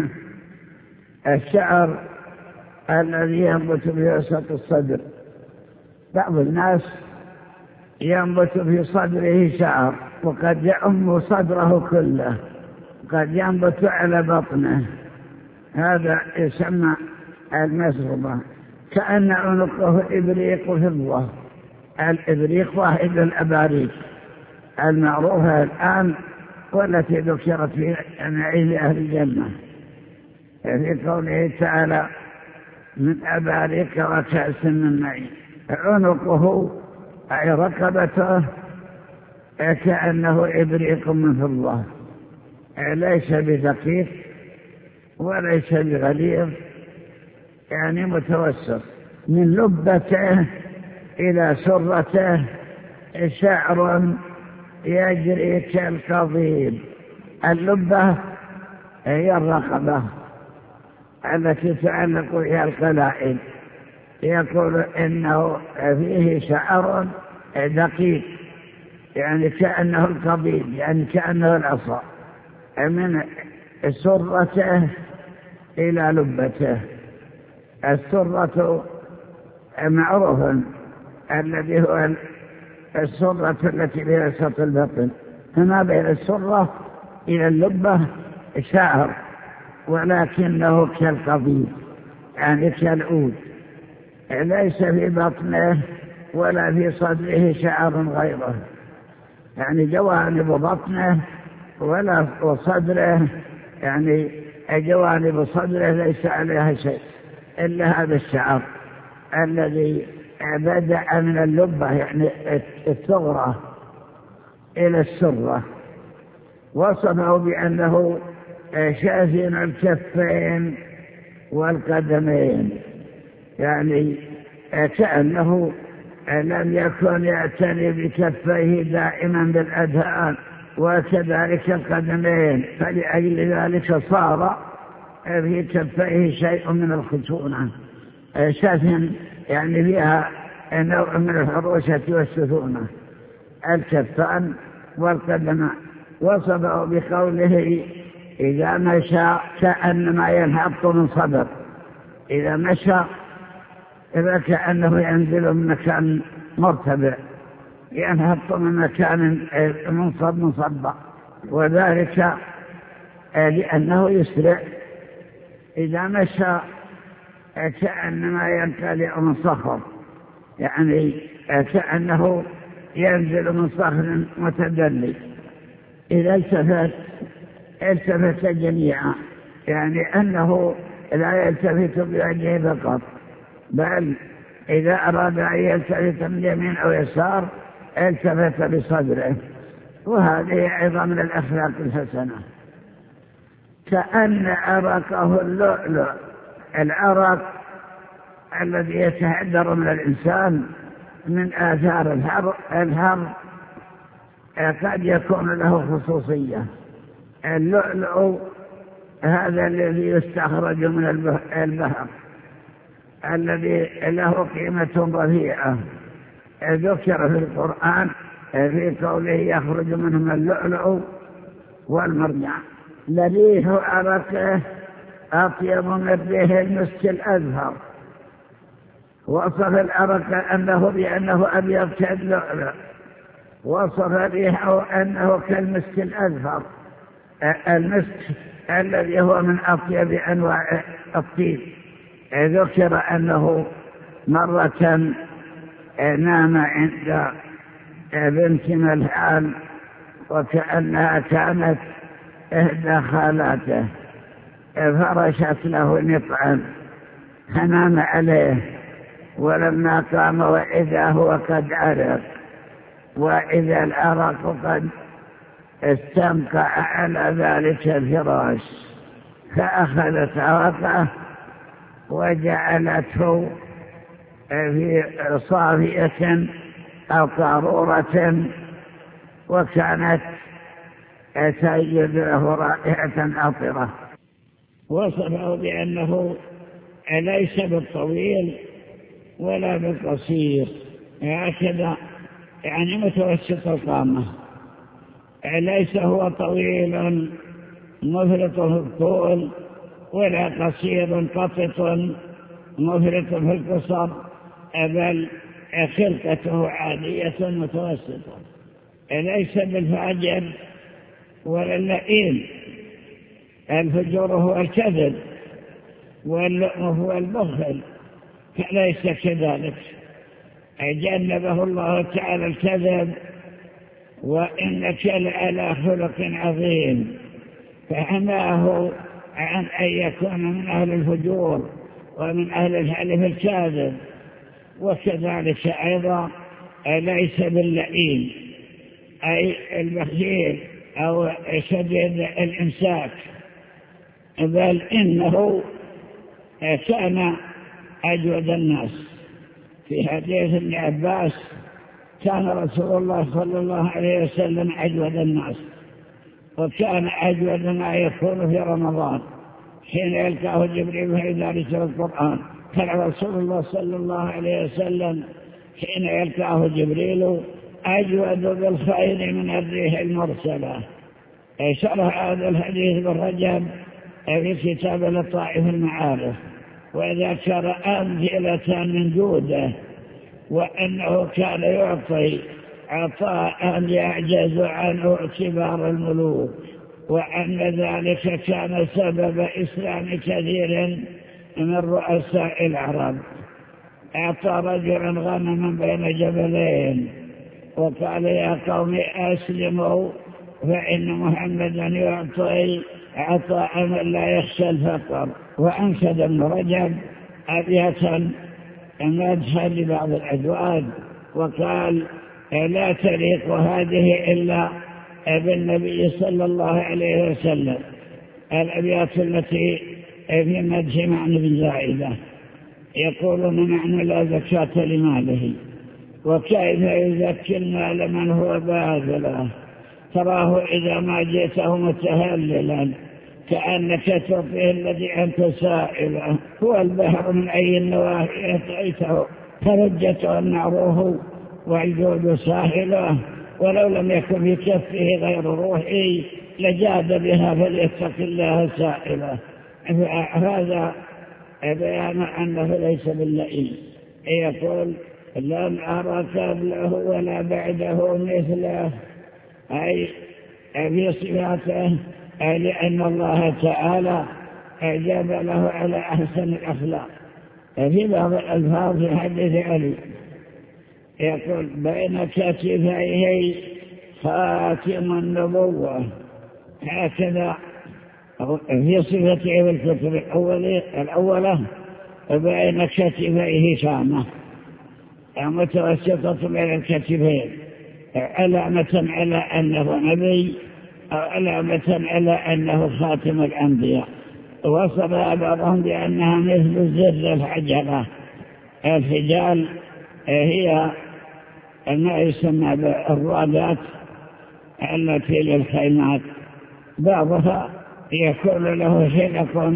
الشعر الذي ينبت في وسط الصدر. بعض الناس ينبت في صدره شعر وقد يعم صدره كله، قد ينبت على بطنه، هذا يسمى المسربة. كأن عنقه إبريق فضة. الإبريق واحد الأباريق المعروفة الآن والتي ذكرت في نعيم أهل الجنة في قوله تعالى: من أباريق وكأس من معين. عنقه أي رقبته كأنه إبريق من فضة، ليس بدقيق وليس بغليظ، يعني متوسط. من لبته إلى سرته شعر يجري كالقضيب. اللبة هي الرقبة التي تعلق بها القلائد. يقول إنه فيه شعر دقيق، يعني كأنه القضيب، يعني كأنه العصا، من سرته إلى لبته. السرة معروف الذي هو السرة التي بين وسط البطن، فما بين السرة إلى اللبة شعر، ولكنه كالقضيب، يعني كالعود، ليس في بطنه ولا في صدره شعر غيره، يعني جوانب بطنه ولا وصدره، يعني جوانب صدره ليس عليها شيء إلا هذا الشعر الذي بدأ من اللبة، يعني الثغرة إلى السرة. وصفه بأنه شاذن الكفين والقدمين، يعني كأنه لم يكن يعتني بكفيه دائما بالأذهان، وكذلك القدمين، فلأجل ذلك صار في كفيه شيء من الخشونة، شاة يعني فيها نوع من الحروشة والسثونة، الكفان والقدمان. وصفه بقوله إذا مشى كأنما ينهض من صدر، إذا مشى إذا كأنه ينزل من مكان مرتفع، ينهض من مكان منصب منصب، وذلك لأنه يسرع. إذا مشى كأنما ينقلع من صخر، يعني كأنه ينزل من صخر متدلي. إذا التفت التفت جميعا، يعني أنه لا يلتفت بوجهه فقط، بل إذا أراد أن يلتفت من يمين أو يسار التفت بصدره. وهذه أيضا من الأخلاق الحسنة. كأن عرقه اللؤلؤ، العرق الذي يتهدر من الإنسان من آثار الهر الهر قد يكون له خصوصية. اللؤلؤ هذا الذي يستخرج من البحر الذي له قيمة رفيعة، ذكر في القرآن في قوله يخرج منهم اللؤلؤ والمرجان لريح عرقه أطيب من ريح المسك الأزهر. وصف العرق أنه بأنه أبيض كاللؤلؤ، وصف ريحه أنه كالمسك الأزهر، المسك الذي هو من أطيب أنواع الطيب. ذكر أنه مرة نام عند بنت ملحان وكأنها كانت إحدى خالاته، فرشت له نطعا فنام عليه، ولما قام وإذا هو قد عرق، وإذا العرق قد استنقع على ذلك الفراش، فأخذت عرقه وجعلته في صافية أو قارورة، وكانت تجد له رائحة عطرة. وصفه بأنه ليس بالطويل ولا بالقصير، هكذا يعني متوسط القامة، ليس هو طويل مفرط في الطول ولا قصير قطط مفرط في القصر، بل خلقته عادية متوسطة، ليس بالفاجر ولا اللئيم. الفجور هو الكذب واللؤم هو البخل، فليس كذلك، جنبه الله تعالى الكذب، وإنك لعلى خلق عظيم، فحماه عن أن يكون من أهل الفجور ومن أهل الحلف الكاذب. وكذلك أيضا ليس باللئيم أي البخيل أو شديد الإمساك، بل إنه كان أجود الناس. في حديث ابن عباس كان رسول الله صلى الله عليه وسلم أجود الناس، وكان أجود ما يكون في رمضان حين يلقاه جبريل فيدرس القرآن. كان رسول الله صلى الله عليه وسلم حين يلقاه جبريل أجود بالخير من الريح المرسلة. شرح هذا الحديث بالرجب في كتاب لطائف المعارف، وذكر أمثلة من جوده، وأنه كان يعطي عطاء يعجز عنه كبار الملوك، وأن ذلك كان سبب إسلام كثير من رؤساء العرب. أعطى رجلا غنما بين جبلين وقال يا قوم أسلموا فإن محمدا يعطي عطاء من لا يخشى الفقر. وأنشد ابن رجب أبية مدحا لبعض الأزواج وقال لا تليق هذه إلا بالنبي صلى الله عليه وسلم. الأبيات التي في مدح معنى بن زائدة يقولون معنى لا زكاة لماله، وكيف يزكي المال من هو باذله، تراه إذا ما جئته متهللا كأنك تعطيه الذي أنت سائله. هو البحر من أي النواحي أتيته فرجته النعروه والجود ساهله، ولو لم يكن في كفه غير روحي لجاد بها فليتق الله سائله. هذا بيان أنه ليس باللئيم. يقول لم أرى قبله ولا بعده مثله، أي في صفاته، لأن الله تعالى أجاب له على أحسن الأخلاق. في بعض الألفاظ في حديث علي يقول بين كتفيه خاتم النبوة، هكذا في صفته بالكتب الأولى بين كتفيه شامة متوسطة بين الكتفين، علامة على أنه نبي أو علامة على أنه خاتم الأنبياء. وصف بعضهم بأنها مثل زر الحجرة. الحجال هي ما يسمى بالرادات التي للخيمات، بعضها يكون له حلق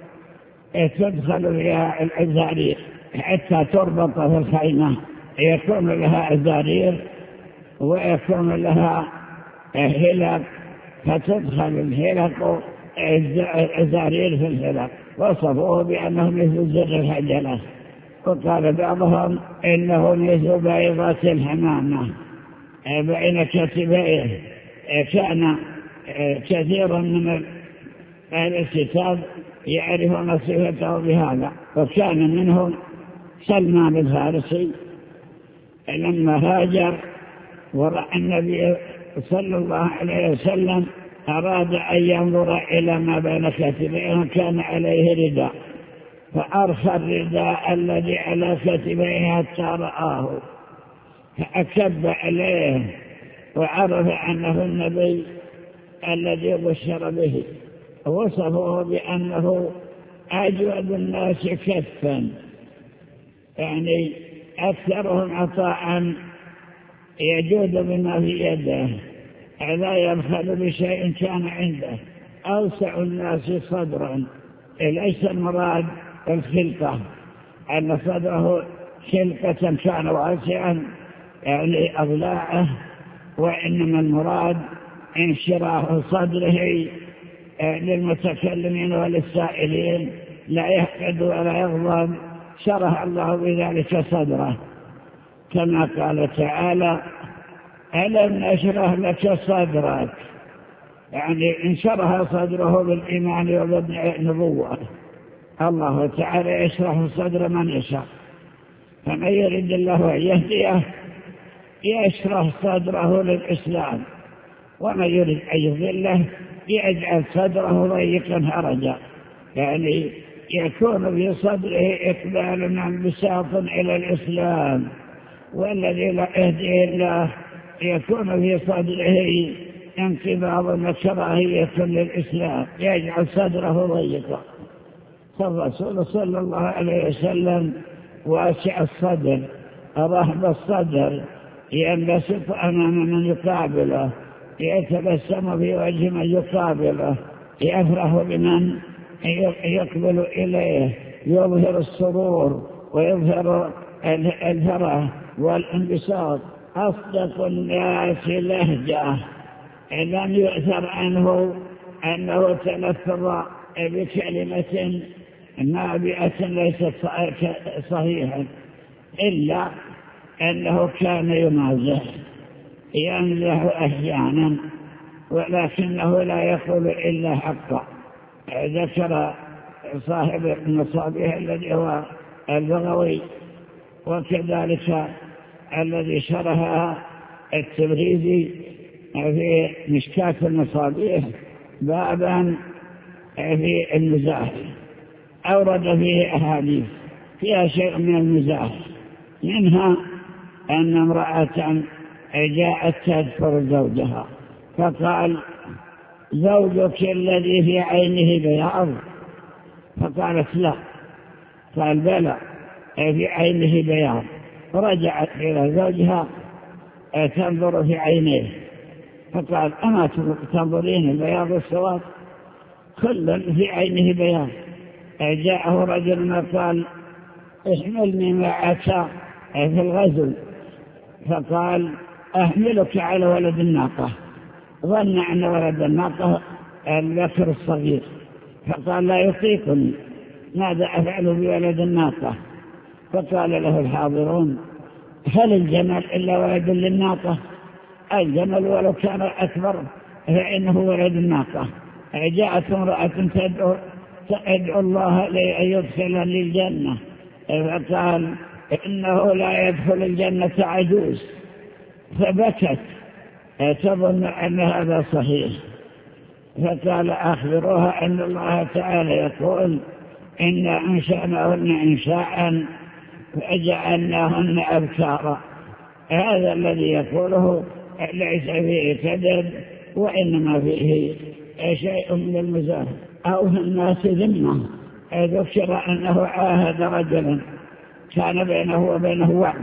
تدخل فيها الأزارير حتى تربط في الخيمة، يكون لها أزارير ويكون لها حلق فتدخل الحلق الأزارير في الحلق. وصفوه بأنه مثل زر الحجلة. وقال بعضهم إنه مثل بيضة الحمامة بين كتفيه. كان كثير من أهل الكتاب يعرفون صفته بهذا، وكان منهم سلمان الفارسي لما هاجر ورأى النبي صلى الله عليه وسلم أراد أن ينظر إلى ما بين كتفيه، كان عليه رداء، فأرخى الرداء الذي على كتفيه حتى رآه فأكب عليه وعرف أنه النبي الذي بشر به. وصفه بأنه أجود الناس كفا، يعني أكثرهم عطاء يجود بما في يده، لا يبخل بشيء كان عنده، أوسع الناس صدرا. ليس المراد الخلقة أن صدره خلقة كان واسعا يعني أضلاعه، وإنما المراد انشراح صدره للمتكلمين وللسائلين، لا يحقد ولا يغضب، شرح الله بذلك صدره، كما قال تعالى ألم نشرح لك صدرك، يعني انشرح صدره بالإيمان وبالنبوة. الله تعالى يشرح صدر من يشاء، فمن يريد الله أن يهديه يشرح صدره للإسلام، ومن يريد أن يضله يجعل صدره ضيقا هرجا، يعني يكون في صدره إقبال من بساط إلى الإسلام، والذي لا يهديه الله يكون في صدره انقباض وكراهية للإسلام، يجعل صدره ضيقا. فالرسول صلى الله عليه وسلم واسع الصدر رحب الصدر، ينبسط أمام من يقابله، يتبسم في وجه من يقابله، يفرح بمن يقبل إليه، يظهر السرور ويظهر الفرح والانبساط. أصدق الناس لهجة، لم يؤثر عنه أنه تلفظ بكلمة نابئة ليست صحيحة، إلا أنه كان يمازح يمزح أحيانا، ولكنه لا يقول إلا حقا. ذكر صاحب المصابيح الذي هو البغوي، وكذلك الذي شرها التبريزي في مشكاة المصابيح بابا في المزاح، أورد فيه أحاديث فيها شيء من المزاح، منها أن امرأة جاءت تذكر زوجها فقال زوجك الذي في عينه بياض، فقالت لا، قال بلى في عينه بياض. رجعت إلى زوجها تنظر في عينيه، فقال أما تنظرين البياض والسواد؟ كل في عينه بيان. جاءه رجل وقال احملني معك في الغزو، فقال أحملك على ولد الناقة، ظن أن ولد الناقة الذكر الصغير، فقال لا يطيقني، ماذا أفعل بولد الناقة؟ فقال له الحاضرون هل الجمل إلا ولد للناقة؟ الجمل ولو كان أكبر فإنه ولد الناقة. جاءت امرأة تدعو, تدعو الله أن يدخل للجنة، فقال إنه لا يدخل الجنة عجوز، فبكت تظن أن هذا صحيح. فقال أخبروها أن الله تعالى يقول إنا أنشأناهن إنشاء فجعلناهن أبكارا. هذا الذي يقوله ليس فيه كذب، وإنما فيه شيء من المزاح. أو في الناس ذمة. ذكر أنه عاهد رجلا كان بينه وبينه وعد،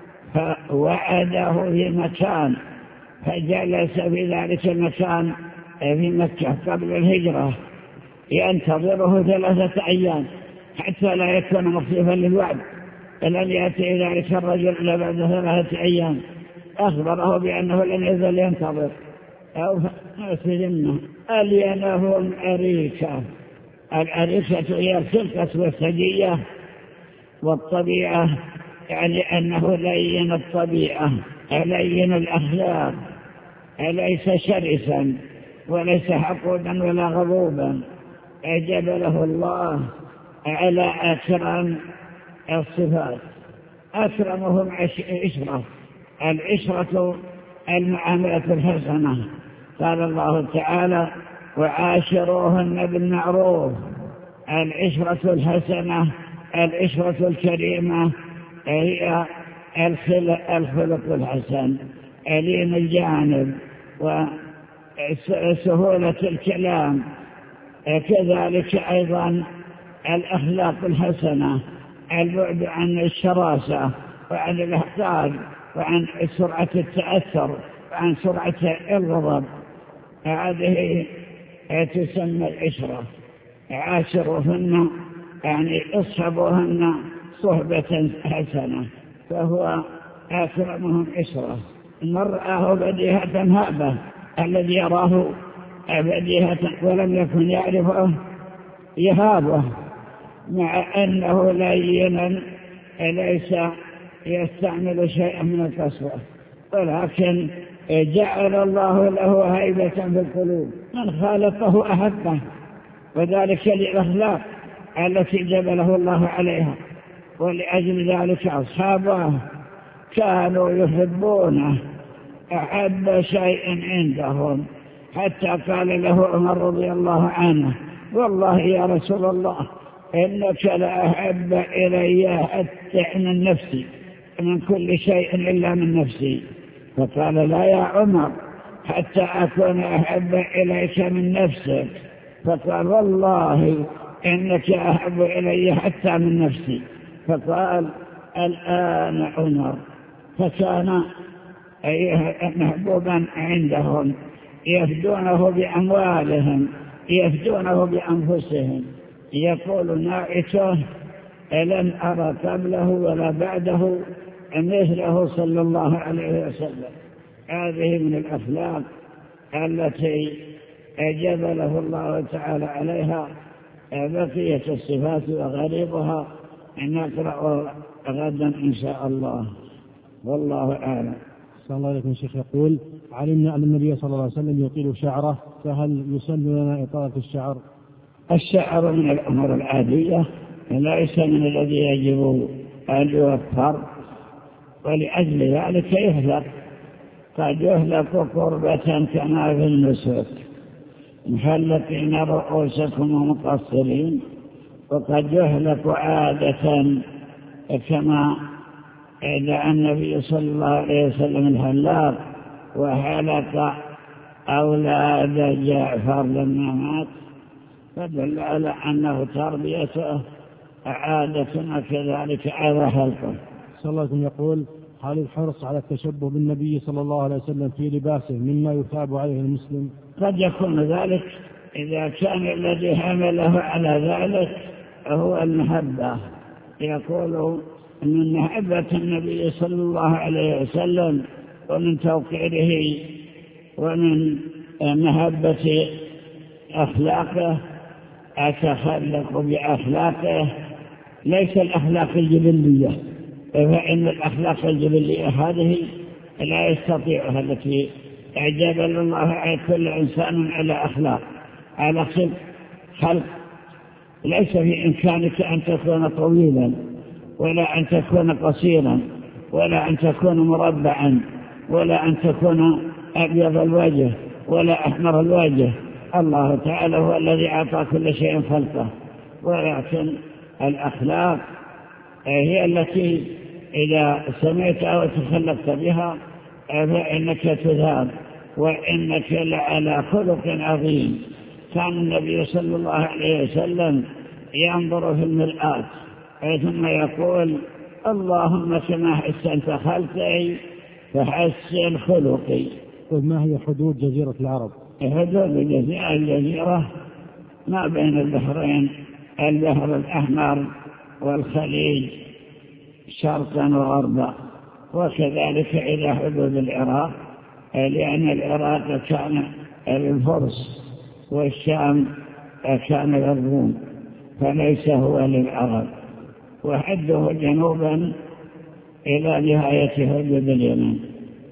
فوعده في مكان، فجلس في ذلك المكان في مكة قبل الهجرة ينتظره ثلاثة أيام حتى لا يكون مخلفا للوعد، فلن يأتي ذلك الرجل إلا بعد ثلاثة أيام. أخبره بأنه لن يزل ينتظر. أو فأسلمنا ألينهم أريكة. الأريكة هي الخلقة والسجية والطبيعة، يعني أنه لين الطبيعة لين الأخلاق، ليس شرسا وليس حقودا ولا غضوبا. أجبله الله على أكرم الصفات. أكرمهم عشرة. العشرة المعاملة الحسنة. قال الله تعالى وعاشروهن بالمعروف. العشرة الحسنة العشرة الكريمة هي الخلق الحسن، ألين الجانب وسهولة الكلام، كذلك أيضا الأخلاق الحسنة، البعد عن الشراسة وعن الإحقاد وعن سرعة التأثر وعن سرعة الغضب. هذه تسمى العشرة. عاشروهن يعني اصحبوهن صحبة حسنة، فهو أكرمهم عشرة. من رآه بديهة هابة، الذي يراه بديهة ولم يكن يعرفه يهابه، مع أنه لينا ليس يستعمل شيئا من القسوة، ولكن جعل الله له هيبة في القلوب. من خالطه أحبه، وذلك للأخلاق التي جبله الله عليها. ولأجل ذلك أصحابه كانوا يحبونه أحب شيء عندهم، حتى قال له عمر رضي الله عنه والله يا رسول الله إنك لأحب إلي حتى من نفسي، من كل شيء إلا من نفسي. فقال لا يا عمر حتى أكون أحب إليك من نفسك. فقال والله إنك أحب إلي حتى من نفسي. فقال الآن عمر. فكان محبوبا عندهم، يفدونه بأموالهم، يفدونه بأنفسهم. يقول نائته لم أرى قبله ولا بعده مثله صلى الله عليه وسلم. هذه من الأخلاق التي جبله الله تعالى عليها. بقية الصفات وغريبها نقرأ غدا إن شاء الله، والله أعلم. صلى الله عليه وسلم. يقول علمنا أن النبي صلى الله عليه وسلم يطيل شعره، فهل يسن لنا إطالة الشعر؟ الشعر من الأمور العادية، ليس من الذي يجب أن يوفر، ولأجل ذلك يهلك. قد يهلك قربة كما في النسك محلقين رؤوسكم ومقصرين، وقد يهلك عادة كما دعا النبي صلى الله عليه وسلم الهلاق وحلق أولاد جعفر لما مات، فدل على أنه تربيته عادة كذلك على حلقه. صلى الله عليه وسلم. يقول هل الحرص على التشبه بالنبي صلى الله عليه وسلم في لباسه مما يثاب عليه المسلم؟ قد يكون ذلك إذا كان الذي حمله على ذلك هو المحبة. يقول من محبة النبي صلى الله عليه وسلم ومن توقيره ومن محبة أخلاقه أتخلق بأخلاقه، ليس الأخلاق الجبلية، فإن الأخلاق الجبلية هذه لا يستطيعها، التي أعجب الله على كل إنسان على أخلاق على خلق. ليس في إمكانك أن تكون طويلا ولا أن تكون قصيرا ولا أن تكون مربعا ولا أن تكون أبيض الوجه ولا أحمر الوجه. الله تعالى هو الذي أعطى كل شيء خلقه، ولكن الأخلاق هي التي إذا سمعتها وتخلقت بها فإنك تذاب، وإنك لعلى خلق عظيم. كان النبي صلى الله عليه وسلم ينظر في المرآة ثم يقول اللهم كما حسنت خلقي فحسن خلقي. وما هي حدود جزيرة العرب؟ حدود الجزيرة الجزيرة ما بين البحرين، البحر الأحمر والخليج شرقا وغربا، وكذلك إلى حدود العراق، لأن العراق كان للفرس والشام كان للروم، فليس هو للعرب، وحده جنوبا إلى نهاية حدود اليمن.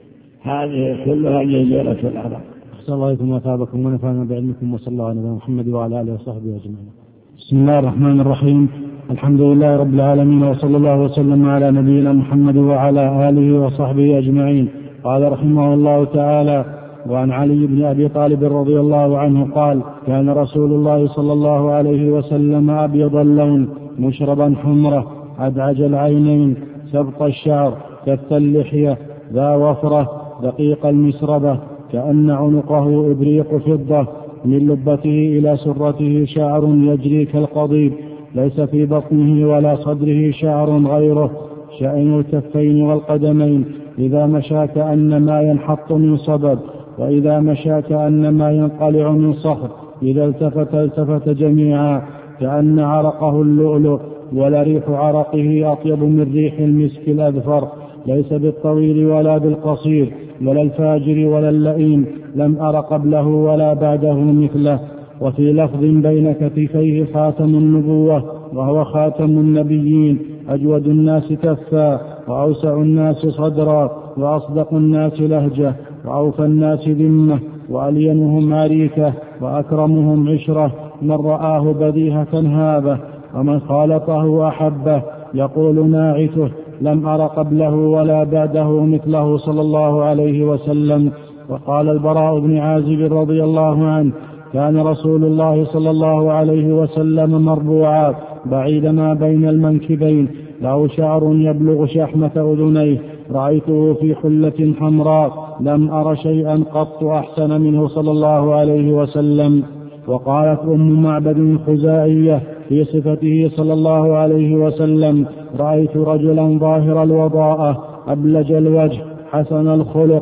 هذه كلها جزيرة العرب. أحسن الله إليكم وأثابكم ونفعنا بعلمكم، وصلى الله على محمد وعلى آله وصحبه أجمعين. بسم الله الرحمن الرحيم. الحمد لله رب العالمين، وصلى الله وسلم على نبينا محمد وعلى آله وصحبه أجمعين. قال رحمه الله تعالى: وعن علي بن أبي طالب رضي الله عنه قال: كان رسول الله صلى الله عليه وسلم أبيض اللون مشربا حمرة أدعج العينين سبط الشعر كث اللحية ذا وفرة دقيق المسربة كأن عنقه إبريق فضة من لبته إلى سرته شعر يجري كالقضيب ليس في بطنه ولا صدره شعر غيره شأن الكفين والقدمين إذا مشى كأنما ينحط من صبب وإذا مشى كأنما ينقلع من صخر إذا التفت التفت جميعا كأن عرقه اللؤلؤ ولريح عرقه أطيب من ريح المسك الأذفر ليس بالطويل ولا بالقصير ولا الفاجر ولا اللئيم لم أر قبله ولا بعده مثله. وفي لفظ بين كتفيه خاتم النبوة وهو خاتم النبيين أجود الناس كفا وأوسع الناس صدرا وأصدق الناس لهجة وأوفى الناس ذمة وألينهم عريكة وأكرمهم عشرة من رآه بديهة هابة ومن خالطه أحبه يقول ناعته لم أر قبله ولا بعده مثله صلى الله عليه وسلم. وقال البراء بن عازب رضي الله عنه: كان رسول الله صلى الله عليه وسلم مربوعا بعيد ما بين المنكبين له شعر يبلغ شحمة أذنيه رأيته في حلة حمراء لم أر شيئا قط أحسن منه صلى الله عليه وسلم. وقالت أم معبد الخزاعية في صفته صلى الله عليه وسلم: رأيت رجلا ظاهر الوضاءة أبلج الوجه حسن الخلق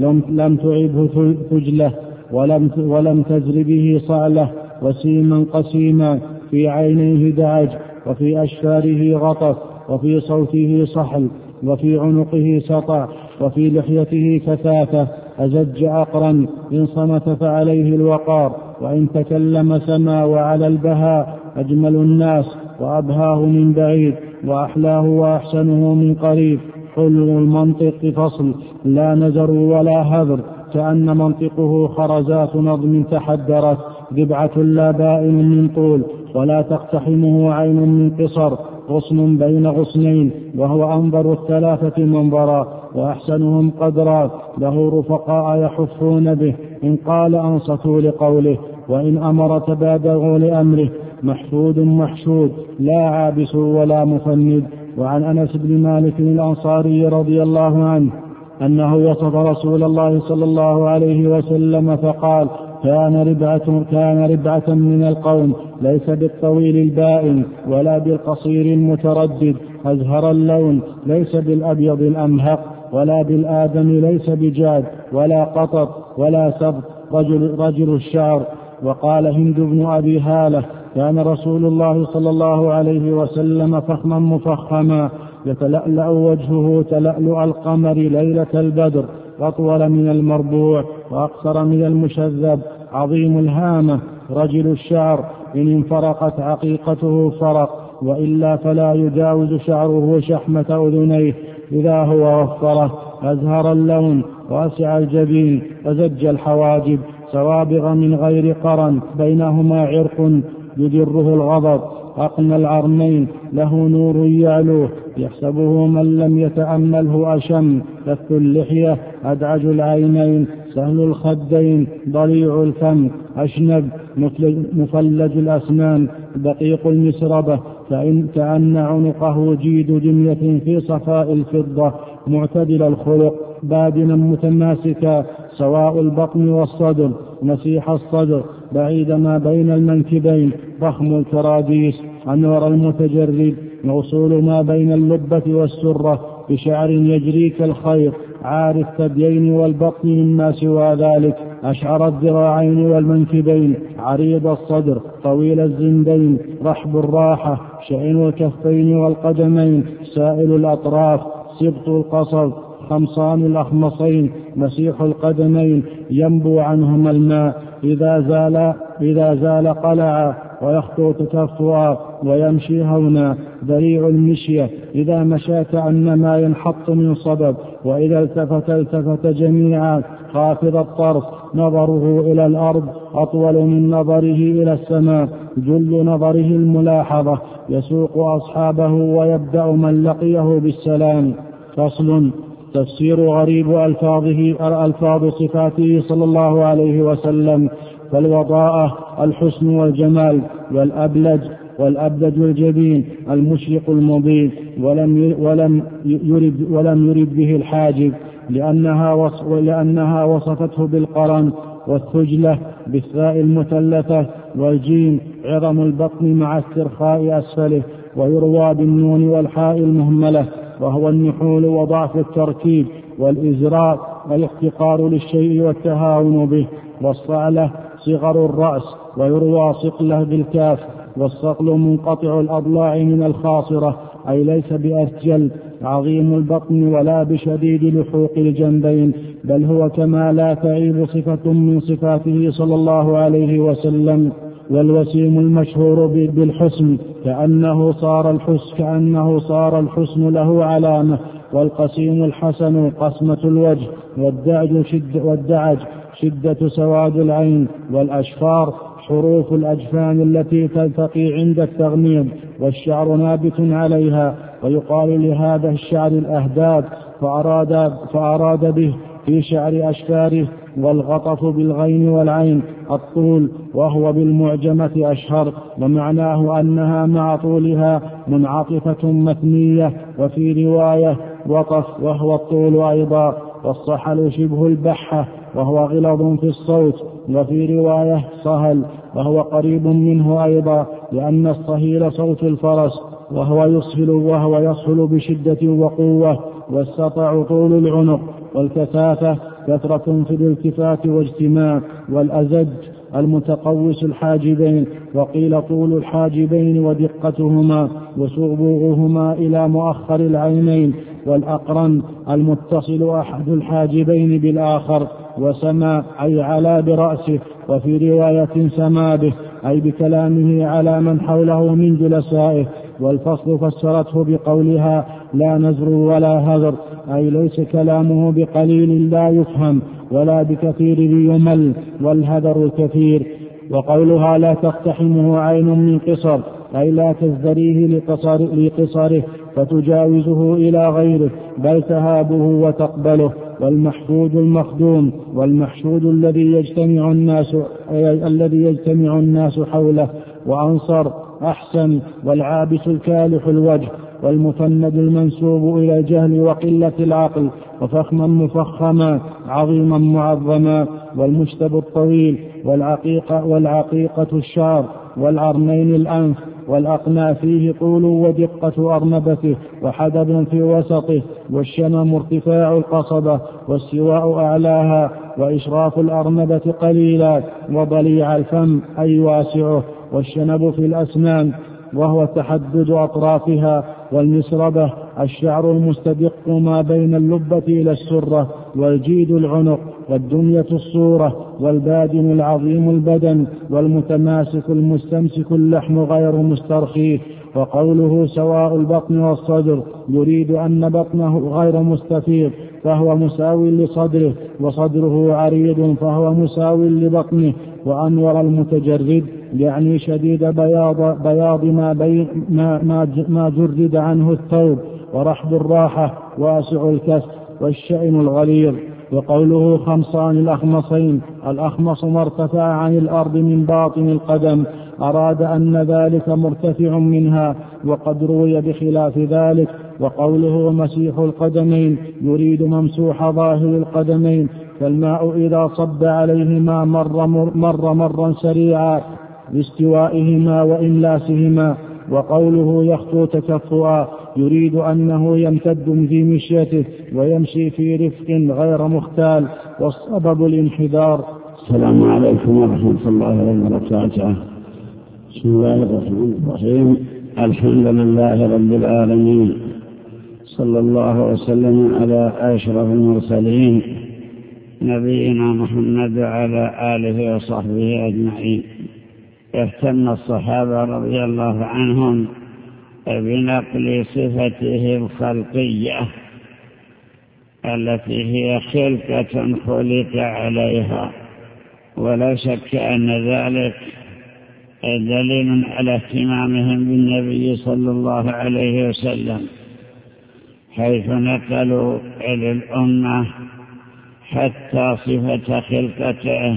لم تعبه ثجله ولم, ولم تزر به صعله وسيما قسيما في عينيه دعج وفي أشفاره غطس وفي صوته صحل وفي عنقه سطع وفي لحيته كثافة أزج أقرا إن صمت فعليه الوقار وإن تكلم سما وعلى البهاء أجمل الناس وأبهاه من بعيد وأحلاه وأحسنه من قريب حلو المنطق فصل لا نزر ولا هذر كأن منطقه خرزات نظم تحدرت ذبعة لا بائن من طول ولا تقتحمه عين من قصر غصن بين غصنين وهو أنظر الثلاثة منظرا وأحسنهم قدرا له رفقاء يحفون به إن قال أنصتوا لقوله وإن أمر تبادروا لأمره محفود محشود لا عابس ولا مفند. وعن أنس بن مالك الأنصاري رضي الله عنه أنه وصف رسول الله صلى الله عليه وسلم فقال: كان ربعة, كان ربعة من القوم ليس بالطويل البائن ولا بالقصير المتردد أزهر اللون ليس بالأبيض الأمهق ولا بالآدم ليس بجاد ولا قطط ولا سبط رجل, رجل الشعر وقال هند بن أبي هالة كان رسول الله صلى الله عليه وسلم فخما مفخما يتلألأ وجهه تلألؤ القمر ليلة البدر، أطول من المربوع وأقصر من المشذب، عظيم الهامة، رجل الشعر، إن انفرقت عقيقته فرق، وإلا فلا يجاوز شعره شحمة أذنيه إذا هو وفره، أزهر اللون، واسع الجبين، أزج الحواجب، سوابغ من غير قرن، بينهما عرق يدره الغضب، أقنى العرنين، له نور يعلوه، يحسبه من لم يتأمله أشم، كث اللحية، أدعج العينين، سهل الخدين، ضليع الفم، أشنب، مفلج الأسنان، دقيق المسربة، فإن كأن عنقه جيد جمية في صفاء الفضة، معتدل الخلق، بادنا متماسكا، سواء البطن والصدر، مسيح الصدر، بعيد ما بين المنكبين، ضخم الكراديس، أنور المتجرد، موصول ما بين اللبة والسرة، بشعر يجري كالخير، عار الثديين والبطن مما سوى ذلك، أشعر الذراعين والمنكبين، عريض الصدر، طويل الزندين، رحب الراحة، شئن الكفين والقدمين، سائل الأطراف، سبط القصب، خمصان الأخمصين، مسيح القدمين، ينبو عنهما الماء، إذا زال, إذا زال قلعا، ويخطو تكفؤا، ويمشي هونا، ذريع المشية، إذا مشى كأنما ينحط من صبب، وإذا التفت التفت جميعا، خافض الطرف، نظره إلى الأرض أطول من نظره إلى السماء، جل نظره الملاحظة، يسوق أصحابه ويبدأ من لقيه بالسلام. فصل. تفسير غريب ألفاظه ألفاظ صفاته صلى الله عليه وسلم. فالوضاءة الحسن والجمال، والأبلج والأبلج الجبين، المشرق المضيء، ولم ولم يرد ولم يرد به الحاجب، لأنها وصف لأنها وصفته بالقرن، والثجلة بالثاء المثلثة، والجيم عظم البطن مع استرخاء أسفله، ويروى بالنون والحاء المهملة، وهو النحول وضعف التركيب، والإزراء الاحتقار للشيء والتهاون به، والصعلة صغر الرأس، ويروى صقله بالكاف، والصقل منقطع الأضلاع من الخاصرة، أي ليس بأسجل، عظيم البطن ولا بشديد لحوق الجنبين، بل هو كما لا تعيب صفة من صفاته صلى الله عليه وسلم. والوسيم المشهور بالحسن كأنه صار الحسن كأنه صار الحسن له علامة، والقسيم الحسن قسمة الوجه، والدعج شد والدعج شدة سواد العين، والأشفار حروف الأجفان التي تلتقي عند التغميض، والشعر نابت عليها، ويقال لهذا الشعر الأهداب، فأراد, فأراد به في شعر أشفاره. والغطف بالغين والعين الطول، وهو بالمعجمة أشهر، ومعناه أنها مع طولها منعطفة مثنية، وفي رواية وطف وهو الطول أيضا. والصحل شبه البحة، وهو غلظ في الصوت، وفي رواية صهل، وهو قريب منه أيضا، لأن الصهيل صوت الفرس، وهو يصهل وهو يصهل بشدة وقوة. والسطع طول العنق، والكثافة كثرة في الالتفات واجتماع. والأزج المتقوس الحاجبين، وقيل طول الحاجبين ودقتهما وسبوغهما إلى مؤخر العينين. والأقرن المتصل أحد الحاجبين بالآخر. وسما أي على برأسه، وفي رواية سما به أي بكلامه على من حوله من جلسائه. والفصل فسرته بقولها لا نزر ولا هذر، أي ليس كلامه بقليل لا يفهم ولا بكثير ليمل، والهذر الكثير. وقولها لا تقتحمه عين من قصر، أي لا تزدريه لقصر لقصره فتجاوزه إلى غيره، بل تهابه وتقبله. والمحفوظ المخدوم، والمحشود الذي يجتمع الناس الذي يجتمع الناس حوله. وأنصر أحسن، والعابس الكالح الوجه، والمفند المنسوب إلى الجهل وقلة العقل، وفخما مفخما، عظيما معظما. والمشتب الطويل، والعقيقة, والعقيقة الشعر، والعرنين الأنف، والأقنى فيه طول ودقة أرنبته، وحدب في وسطه، والشمم ارتفاع القصبة، والسواء أعلاها، وإشراف الأرنبة قليلا، وضليع الفم أي واسعه، والشنب في الأسنان وهو تحدد أطرافها، والمسربة الشعر المستدق ما بين اللبة إلى السرة، والجيد العنق، والدمية الصورة، والبادن العظيم البدن، والمتماسك المستمسك اللحم غير مسترخيه. وقوله سواء البطن والصدر يريد أن بطنه غير مستفيض فهو مساو لصدره، وصدره عريض فهو مساو لبطنه. وأنور المتجرد يعني شديد بياض, بياض ما, بين ما, ما, ما جرد عنه الثوب. ورحب الراحة واسع الكف، والشأن الغليظ. وقوله خمصان الأخمصين، الأخمص ما ارتفع عن الأرض من باطن القدم، أراد أن ذلك مرتفع منها، وقد روي بخلاف ذلك. وقوله مسيح القدمين يريد ممسوح ظاهر القدمين، فالماء إذا صب عليهما مر, مر, مر مرا سريعا لاستوائهما وإملاسهما. وقوله يخطو تكفؤا يريد أنه يمتد في مشيته ويمشي في رفق غير مختال، والسبب الانحدار. السلام عليكم ورحمة الله وبركاته. بسم الله الرحمن الرحيم. الحمد لله رب العالمين، صلى الله وسلم على أشرف المرسلين نبينا محمد وعلى آله وصحبه أجمعين. اهتم الصحابة رضي الله عنهم بنقل صفته الخلقية التي هي خلقة خلق عليها، ولا شك أن ذلك دليل على اهتمامهم بالنبي صلى الله عليه وسلم، حيث نقلوا إلى الأمة حتى صفة خلقته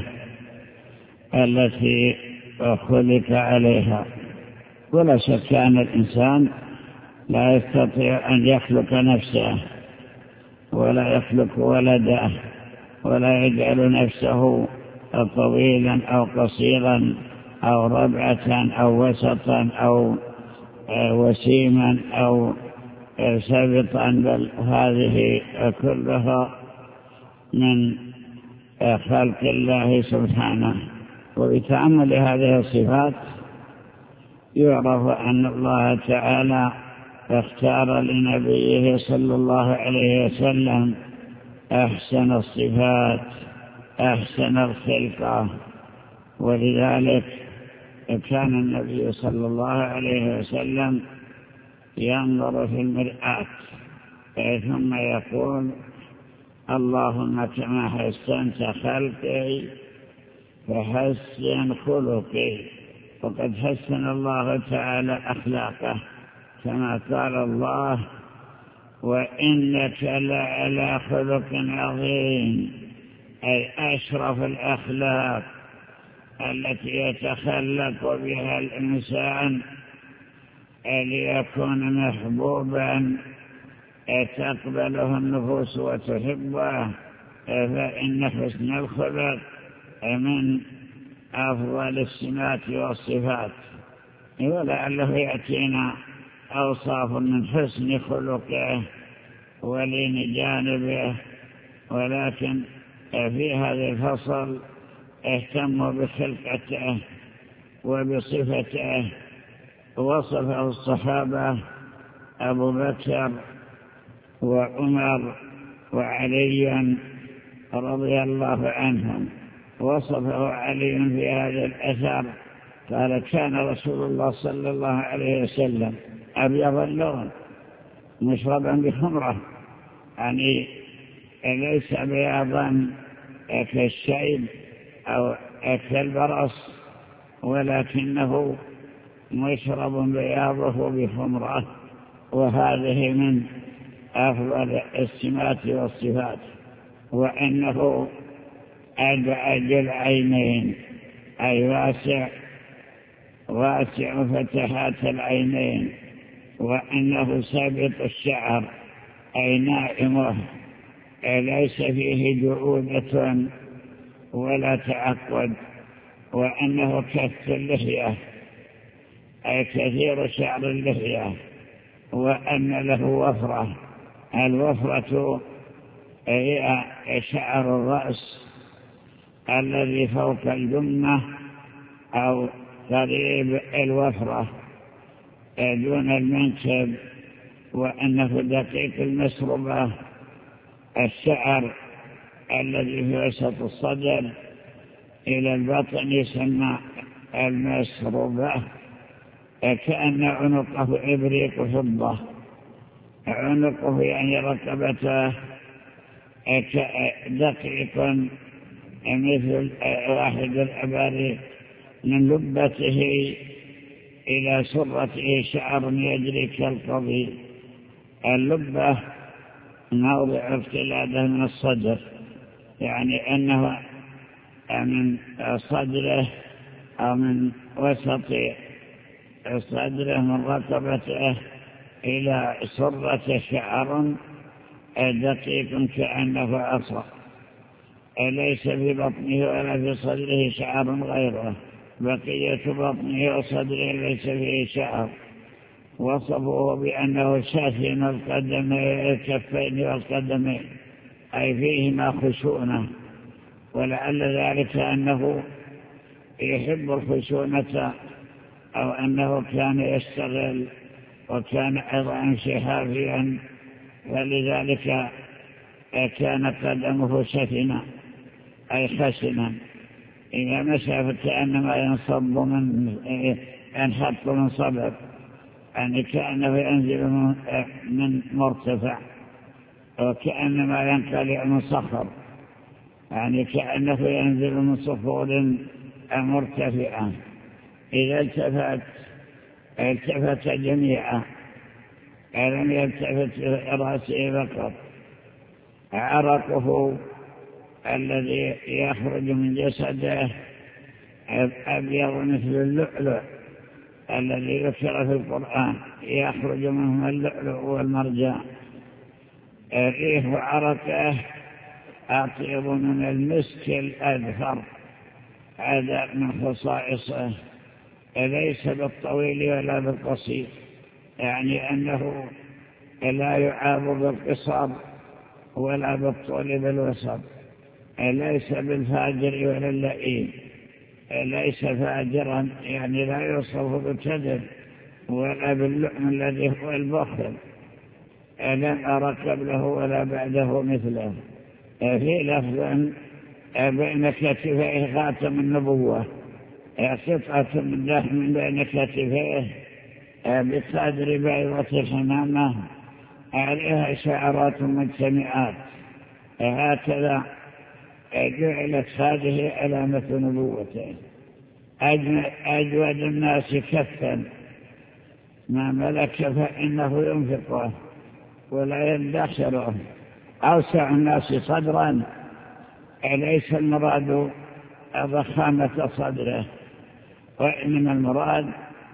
التي خلق عليها. ولا شك أن الإنسان لا يستطيع أن يخلق نفسه ولا يخلق ولده ولا يجعل نفسه طويلا أو قصيرا أو ربعة أو وسطا أو وسيما أو سبطا، بل هذه كلها من خلق الله سبحانه. وبتأمل هذه الصفات يعرف أن الله تعالى اختار لنبيه صلى الله عليه وسلم أحسن الصفات، أحسن الخلقة. ولذلك كان النبي صلى الله عليه وسلم ينظر في المرآة ثم يقول اللهم كما حسنت خلقي فحسن خلقي. وقد حسن الله تعالى أخلاقه كما قال الله وإنك لعلى خلق عظيم، أي أشرف الأخلاق التي يتخلق بها الإنسان ليكون محبوبا تقبله النفوس وتحبه، فإن حسن الخلق من أفضل السمات والصفات. ولعله يأتينا أوصاف من حسن خلقه ولين جانبه، ولكن في هذا الفصل اهتموا بخلقته وبصفته. وصفه الصحابة أبو بكر وعمر وعلي رضي الله عنهم. وصفه علي في هذا الأثر قال كان رسول الله صلى الله عليه وسلم أبيض اللون مشربا بخمرة، يعني ليس بياضا كالشيب أو كالبرص، ولكنه مشرب بياضه بخمرة، وهذه من أفضل السمات والصفات. وأنه أدعج العينين، أي واسع واسع فتحات العينين. وأنه سابط الشعر، أي نائمه ليس فيه جعودة ولا تعقد. وأنه كث اللحية، أي كثير شعر اللحية. وأن له وفرة، الوفرة هي شعر الرأس الذي فوق الجمة أو قريب الوفرة دون المنكب، وأنه دقيق المسربة. الشعر الذي في وسط الصدر إلى البطن يسمى المسربة، كأن عنقه إبريق فضة. عنقه يعني رقبته دقيق مثل واحد الأبار، من لبته إلى سرته شعر يجري كالقضيب. اللبة موضع القلادة من الصدر، يعني أنه من صدره أو من وسط صدره من رقبته إلى سرة شعر دقيق كأنه عصا، ليس في بطنه ولا في صدره شعر غيره، بقية بطنه وصدره ليس فيه شعر. وصفوه بأنه شاثن الكفين والقدمين، أي فيهما خشونة، ولعل ذلك أنه يحب الخشونة أو أنه كان يشتغل وكان أيضا شهافيا، فلذلك كان قدمه شثنا أي خشنا، إذا مشى فكأنما ينصب من ينحط من صبر، يعني كأنه ينزل من مرتفع، وكأنما ينقلع من صخر، يعني كأنه ينزل من صخور مرتفعة. إذا التفت التفت جميعا، لم يلتفت رأسه فقط. عرقه الذي يخرج من جسده أبيض مثل اللؤلؤ الذي ذكر في القرآن، يخرج منه اللؤلؤ والمرجان. ريح عرقه أطيب من المسك الأذفر، هذا من خصائصه، ليس بالطويل ولا بالقصير، يعني أنه لا يعاب بالقصر ولا بالطول بالوسط، ليس بالفاجر ولا اللئيم، ليس فاجرا يعني لا يوصف بالكذب ولا باللؤم الذي هو البخل، لم أرى قبله ولا بعده مثله. في لفظ بين كتفيه خاتم النبوة، قطعة من لحم بين كتفيه بقدر بيضة الحمامة عليها شعرات مجتمعات، هكذا جعلت هذه علامة نبوته. أجود الناس كفا ما ملك فإنه ينفقه ولا يندخره. أوسع الناس صدرا ليس المراد ضخامة صدره، وإنما المراد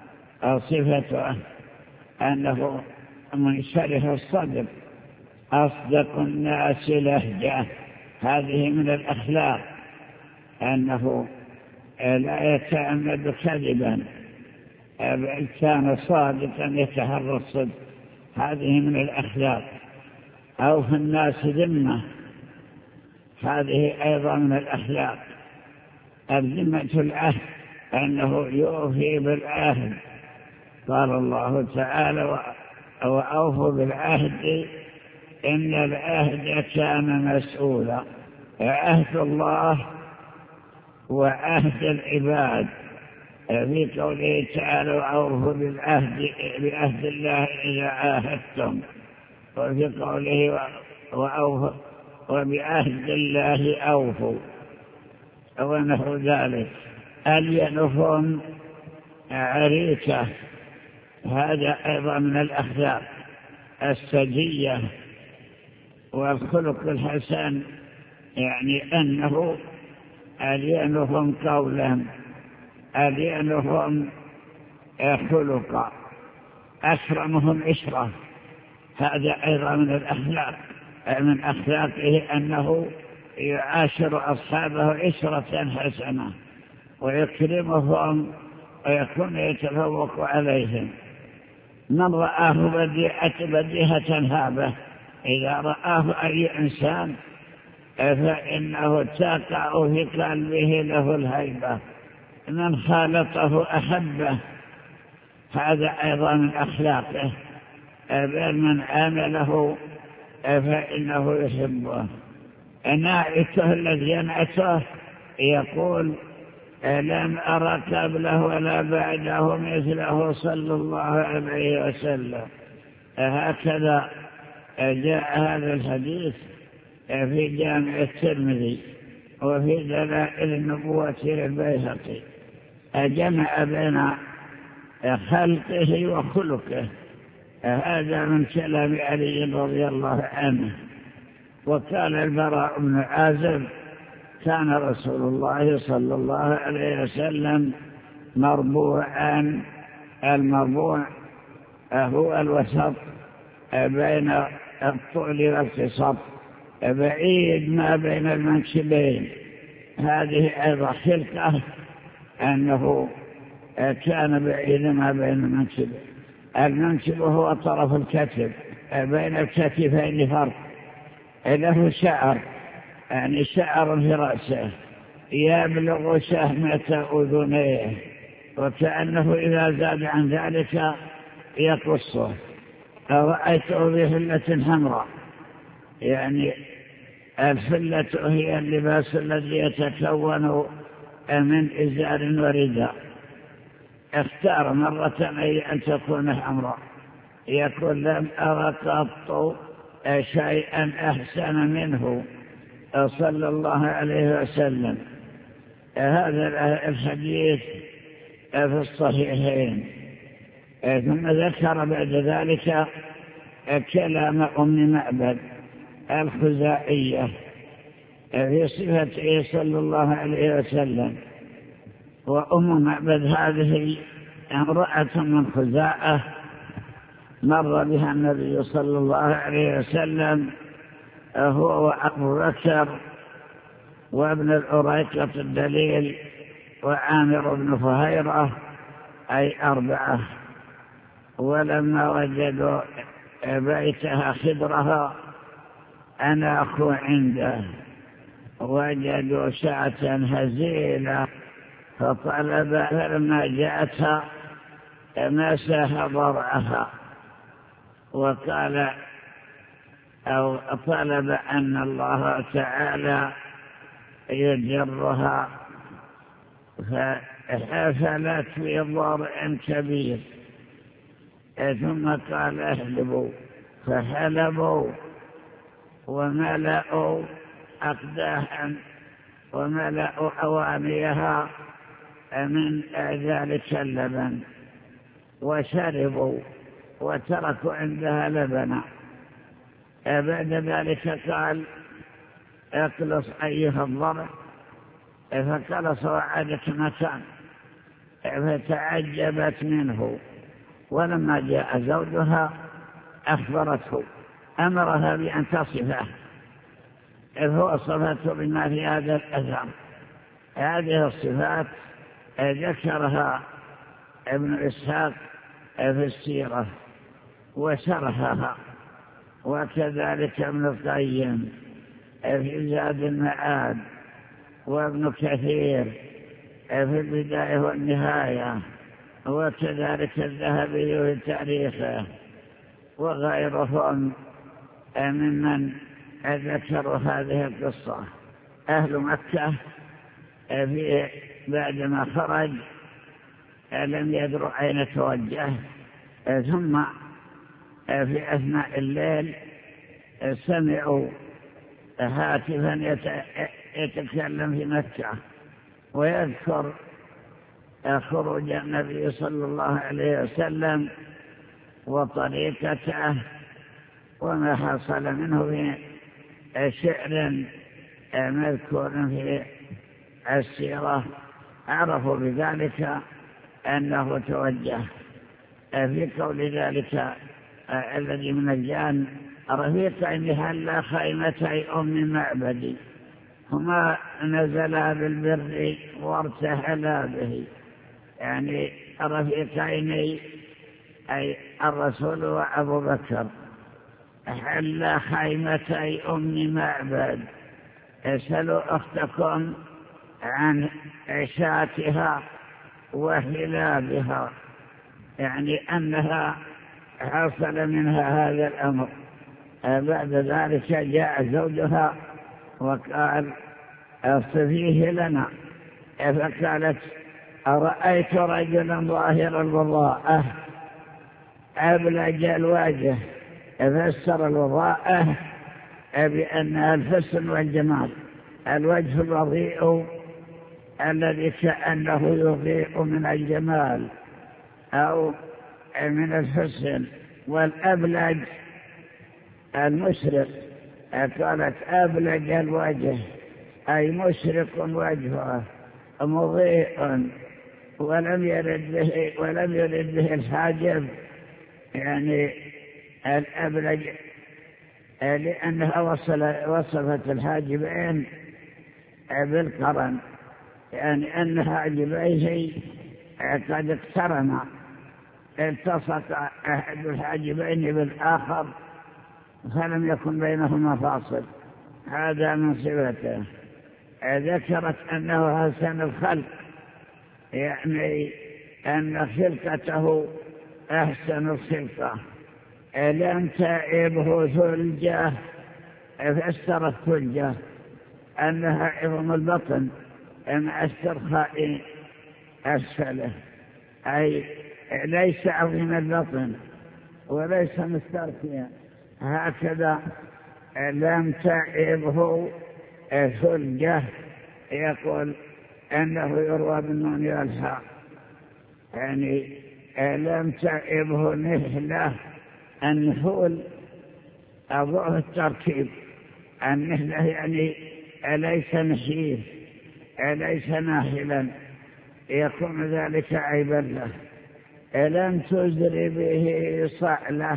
صفته أنه منشرح الصدر. أصدق الناس لهجة، هذه من الأخلاق، أنه لا يتعمد كذبا بل كان صادقا يتحرى الصدق، هذه من الأخلاق. أو في الناس ذمة، هذه أيضا من الأخلاق. الذمة العهد، أنه يوفي بالعهد، قال الله تعالى وأوفوا بالعهد إن العهد كان مسؤولا. عهد الله وعهد العباد، في قوله تعالى وأوفوا بالعهد بعهد الله إذا عاهدتم، وفي قوله وأوفوا وبعهد الله أوفوا ونحو ذلك. الينفون عريكة، هذا أيضا من الأخلاق السجية والخلق الحسن، يعني أنه ألينهم قولا ألينهم خلقا أكرمهم عشرة، هذا أيضا من الأخلاق. من أخلاقه أنه يعاشر أصحابه عشرة حسنة ويكرمهم ويكون يتفوق عليهم. من رآه بديهة بديهة هابة، إذا رآه أي إنسان فإنه تقع في قلبه له الهيبة، من خالطه أحبه، هذا أيضا من أخلاقه، بل من عامله فإنه يحبه. نائته الذي ينعته يقول لم أرى قبله ولا بعده مثله صلى الله عليه وسلم. هكذا جاء هذا الحديث في جامع الترمذي وفي دلائل النبوة للبيهقي، جمع بين خلقه وخلقه. هذا من كلام علي رضي الله عنه. وقال البراء بن عازب كان رسول الله صلى الله عليه وسلم مربوعا، المربوع هو الوسط بين الطول والقصر، بعيد ما بين المنكبين. هذه أيضا خلقه، أنه كان بعيد ما بين المنكبين. المنكب هو طرف الكتف، بين الكتفين فرق، له شعر، يعني شعر في رأسه يبلغ شهمة أذنيه، وكأنه إذا زاد عن ذلك يقصه. رأيته بحلة حمراء، يعني الحلة هي اللباس الذي يتكون من إزار ورداء. اختار مرة أن تكون حمراء، يقول لم أرى قط شيئا أحسن منه صلى الله عليه وسلم. هذا الحديث في الصحيحين. ثم ذكر بعد ذلك كلام أم معبد الخزاعية في صفته صلى الله عليه وسلم. وأم معبد هذه امرأة من خزاعة مر بها النبي صلى الله عليه وسلم، هو وأبو بكر وابن الأريقة الدليل وعامر بن فهيرة، أي أربعة. ولما وجدوا بيتها خضرها أناخوا عنده، وجدوا ساعة هزيلة فطلب، فلما جاءتها مسح ضرعها وقال أو طلب أن الله تعالى يجرها، فحفلت في ضرع كبير. ثم قال احلبوا، فحلبوا وملأوا أقداحا وملأوا أوانيها من ذلك اللبن وشربوا وتركوا عندها لبنا. بعد ذلك قال اقلص أيها الضرع، فقلص وعادت مكان، فتعجبت منه. ولما جاء زوجها أخبرته، أمرها بأن تصفه، فوصفته بما في هذا الأثر. هذه الصفات ذكرها ابن إسحاق في السيرة وشرحها، وكذلك ابن القيم في زاد المعاد، وابن كثير في البداية والنهاية، وكذلك الذهبي في تاريخه، وغيرهم ممن ذكروا هذه القصة. أهل مكة في بعدما خرج لم يدروا أين توجه، ثم في أثناء الليل سمعوا هاتفا يتكلم في مكة ويذكر خروج النبي صلى الله عليه وسلم وطريقته وما حصل منه في شعر مذكور في السيرة. عرفوا بذلك أنه توجه في قول ذلك الذي من الجان رفيقين هلا خيمتي أم معبدي، هما نزلا بالبر وارتحلا به، يعني رفيقين أي الرسول وأبو بكر، حلا خيمتي أم معبد، اسألوا أختكم عن عشاتها وهلابها، يعني أنها حصل منها هذا الأمر. بعد ذلك جاء زوجها وقال اصفيه لنا، فقالت أرأيت رجلا ظاهر الوضاءة أبلج الوجه، فسر الوضاءة بأنها الحسن والجمال، الوجه الوضيء الذي كأنه يضيء من الجمال أو من الحسن، والأبلج المشرق. قالت أبلج الوجه أي مشرق وجهه مضيء ولم يرد به ولم يرد به الحاجب، يعني الأبلج لأنها وصل وصفت الحاجبين بالقرن، يعني أن حاجبيه قد اقترنا، التصق أحد الحاجبين بالآخر فلم يكن بينهما فاصل، هذا من صفته. ذكرت أنه حسن الخلق، يعني أن خلقته أحسن الخلقة، لم تعبه ثلجة، فسرت ثلجة أنها عظم البطن مع استرخاء أسفله، أي ليس عظيم البطن وليس مسترخيا، هكذا لم تعبه ثلجة. يقول أنه يروى بالنون والحاء، يعني لم تعبه نهلة. النحول أضعه التركيب، النهلة يعني ليس نحيف ليس ناهلا، يكون ذلك عيبا له. لم تزر به صعلة،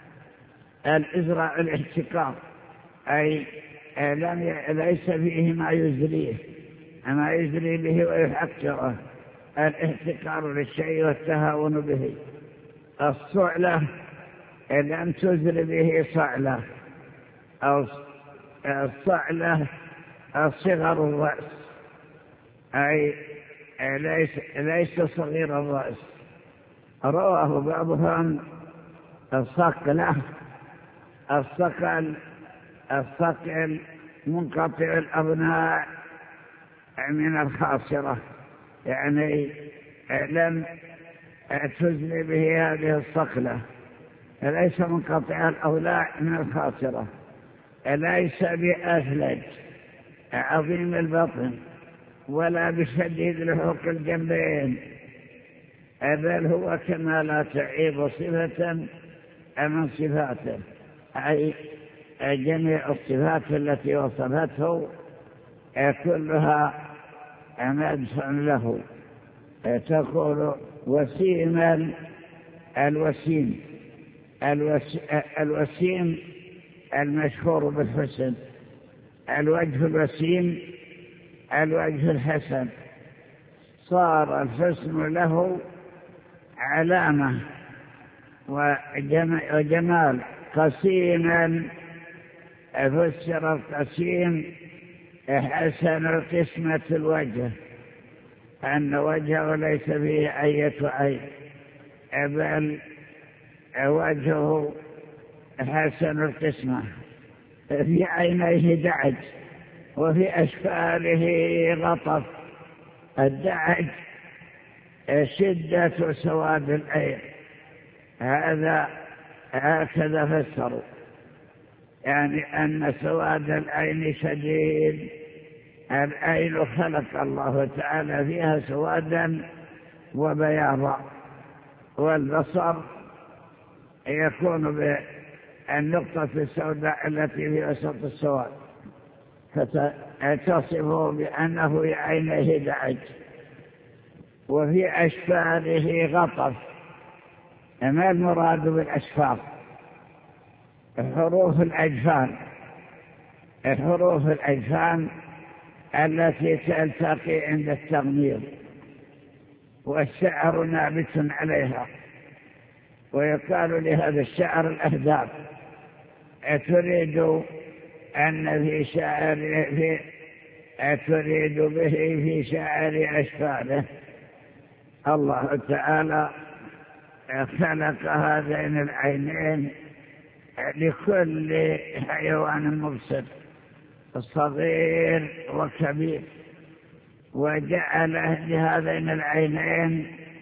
الإزراء الاحتكار، أي لم ليس فيه ما يزريه ما يزري به ويحكره، الاحتكار للشيء والتهاون به. الصعلة لم تزر به صعلة، أو الصعلة صغر الرأس، أي ليس, ليس صغير الرأس. رواه بعضهم الصقلة، الصقل الصقل منقطع الأبناء من الخاصرة، يعني لم تزل به هذه الصقلة، ليس منقطع الأضلاع من الخاصرة، ليس بأثلج عظيم البطن ولا بشديد لحوق الجنبين، بل هو كما لا تعيب صفة من صفاته، أي جميع الصفات التي وصفته كلها مدح له. تقول وسيما الوسيم، الوسيم المشهور بالحسن، الوجه الوسيم الوجه الحسن، صار الحسن له علامة وجمال. قسيما فسر القسيم حسن القسمة الوجه، أن وجهه ليس فيه أية عين، بل وجهه حسن القسمة، في عينيه دعج وفي أشفاره غطف. الدعج شدة سواد العين، هذا هكذا فسروا، يعني أن سواد العين شديد. العين خلق الله تعالى فيها سوادا وبياضا، والبصر يكون بالنقطة السوداء التي في وسط السواد، فتصفه بأنه عينيه دعج وفي أشفاره غطف. ما المراد بالأشفار؟ حروف الأجفان، حروف الأجفان التي تلتقي عند التغمير، والشعر نابت عليها، ويقال لهذا الشعر الأهداب. تريد أن في شعر في تريد به في شعر أشفاره. الله تعالى خلق هذين العينين لكل حيوان مبصر صغير وكبير، وجعل لهذين العينين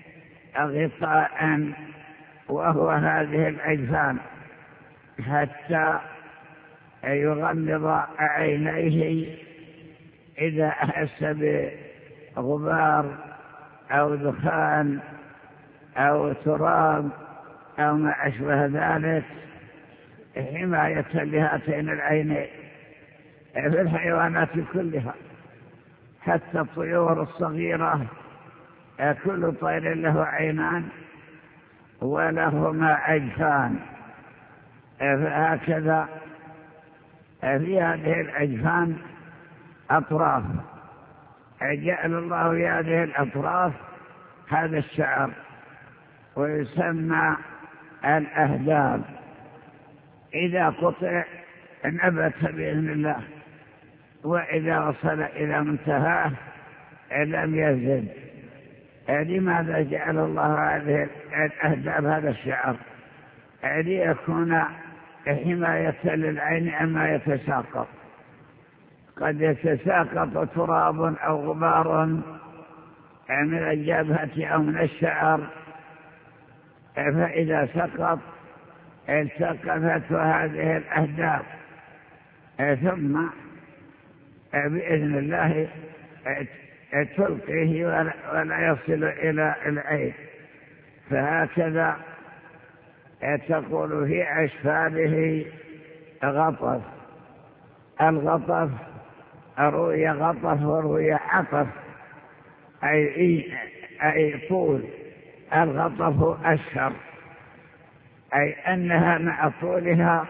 غطاء وهو هذه الأجفان حتى يغمض عينيه إذا أحس بغبار أو دخان أو تراب أو ما أشبه ذلك، حماية لهاتين العينين. في الحيوانات كلها حتى الطيور الصغيرة كل طير له عينان ولهما أجفان، فهكذا في هذه الأجفان أطراف، جعل الله في هذه الأطراف هذا الشعر ويسمى الأهداب. إذا قطع نبت بإذن الله، وإذا وصل إلى منتهاه لم يزد. لماذا جعل الله هذه الأهداب هذا الشعر؟ ليكون حماية للعين عما يتساقط. قد يتساقط تراب أو غبار من الجبهة أو من الشعر، فإذا سقط التقفت هذه الأهداب ثم بإذن الله تلقيه ولا يصل إلى العين. فهكذا تقول في أشفاره غطف. الغطف روي غطف وروي عطف، أي, أي طول. الغطف أشهر، أي أنها مع طولها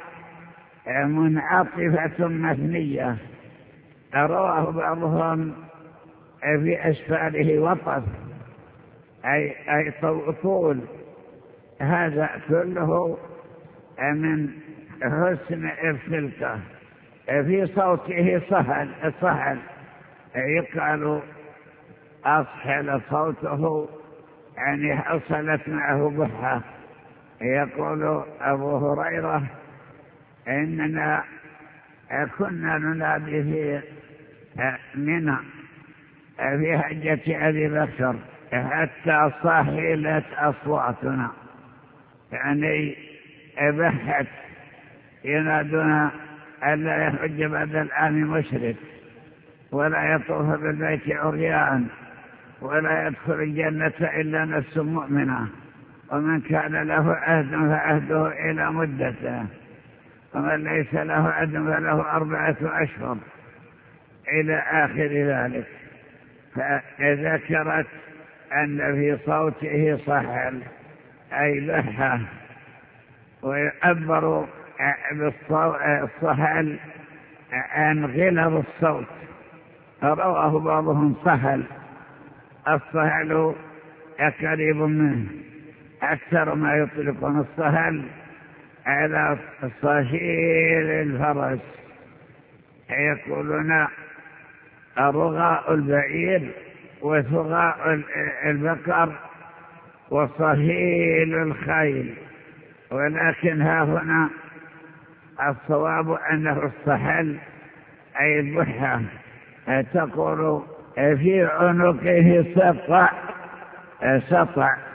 منعطفة مثنية. رواه بعضهم في أسفاره وطف، أي, أي طول. هذا كله من حسن الخلقة. في صوته صهل صهل يقال أصحل صوته، يعني حصلت معه بحة. يقول أبو هريرة إننا كنا ننادي في منى في حجة أبي بكر حتى صهلت أصواتنا، يعني بحت. ينادون ألا يحج بعد العام مشرك، ولا يطوف بالبيت عريان، ولا يدخل الجنة إلا نفس مؤمنة، ومن كان له عهد فعهده إلى مدته، ومن ليس له عهد فله أربعة أشهر، إلى آخر ذلك. فذكرت أن في صوته صحل أي لحة، ويعبر بالصحل عن غلظ الصوت. رواه بعضهم صحل. الصهل قريب منه، أكثر ما يطلقون الصهل على صهيل الفرس. يقولون رغاء البعير وثغاء البقر وصهيل الخيل، ولكن ها هنا الصواب أنه الصحل أي البحة. تقول في عنقه سطع سطع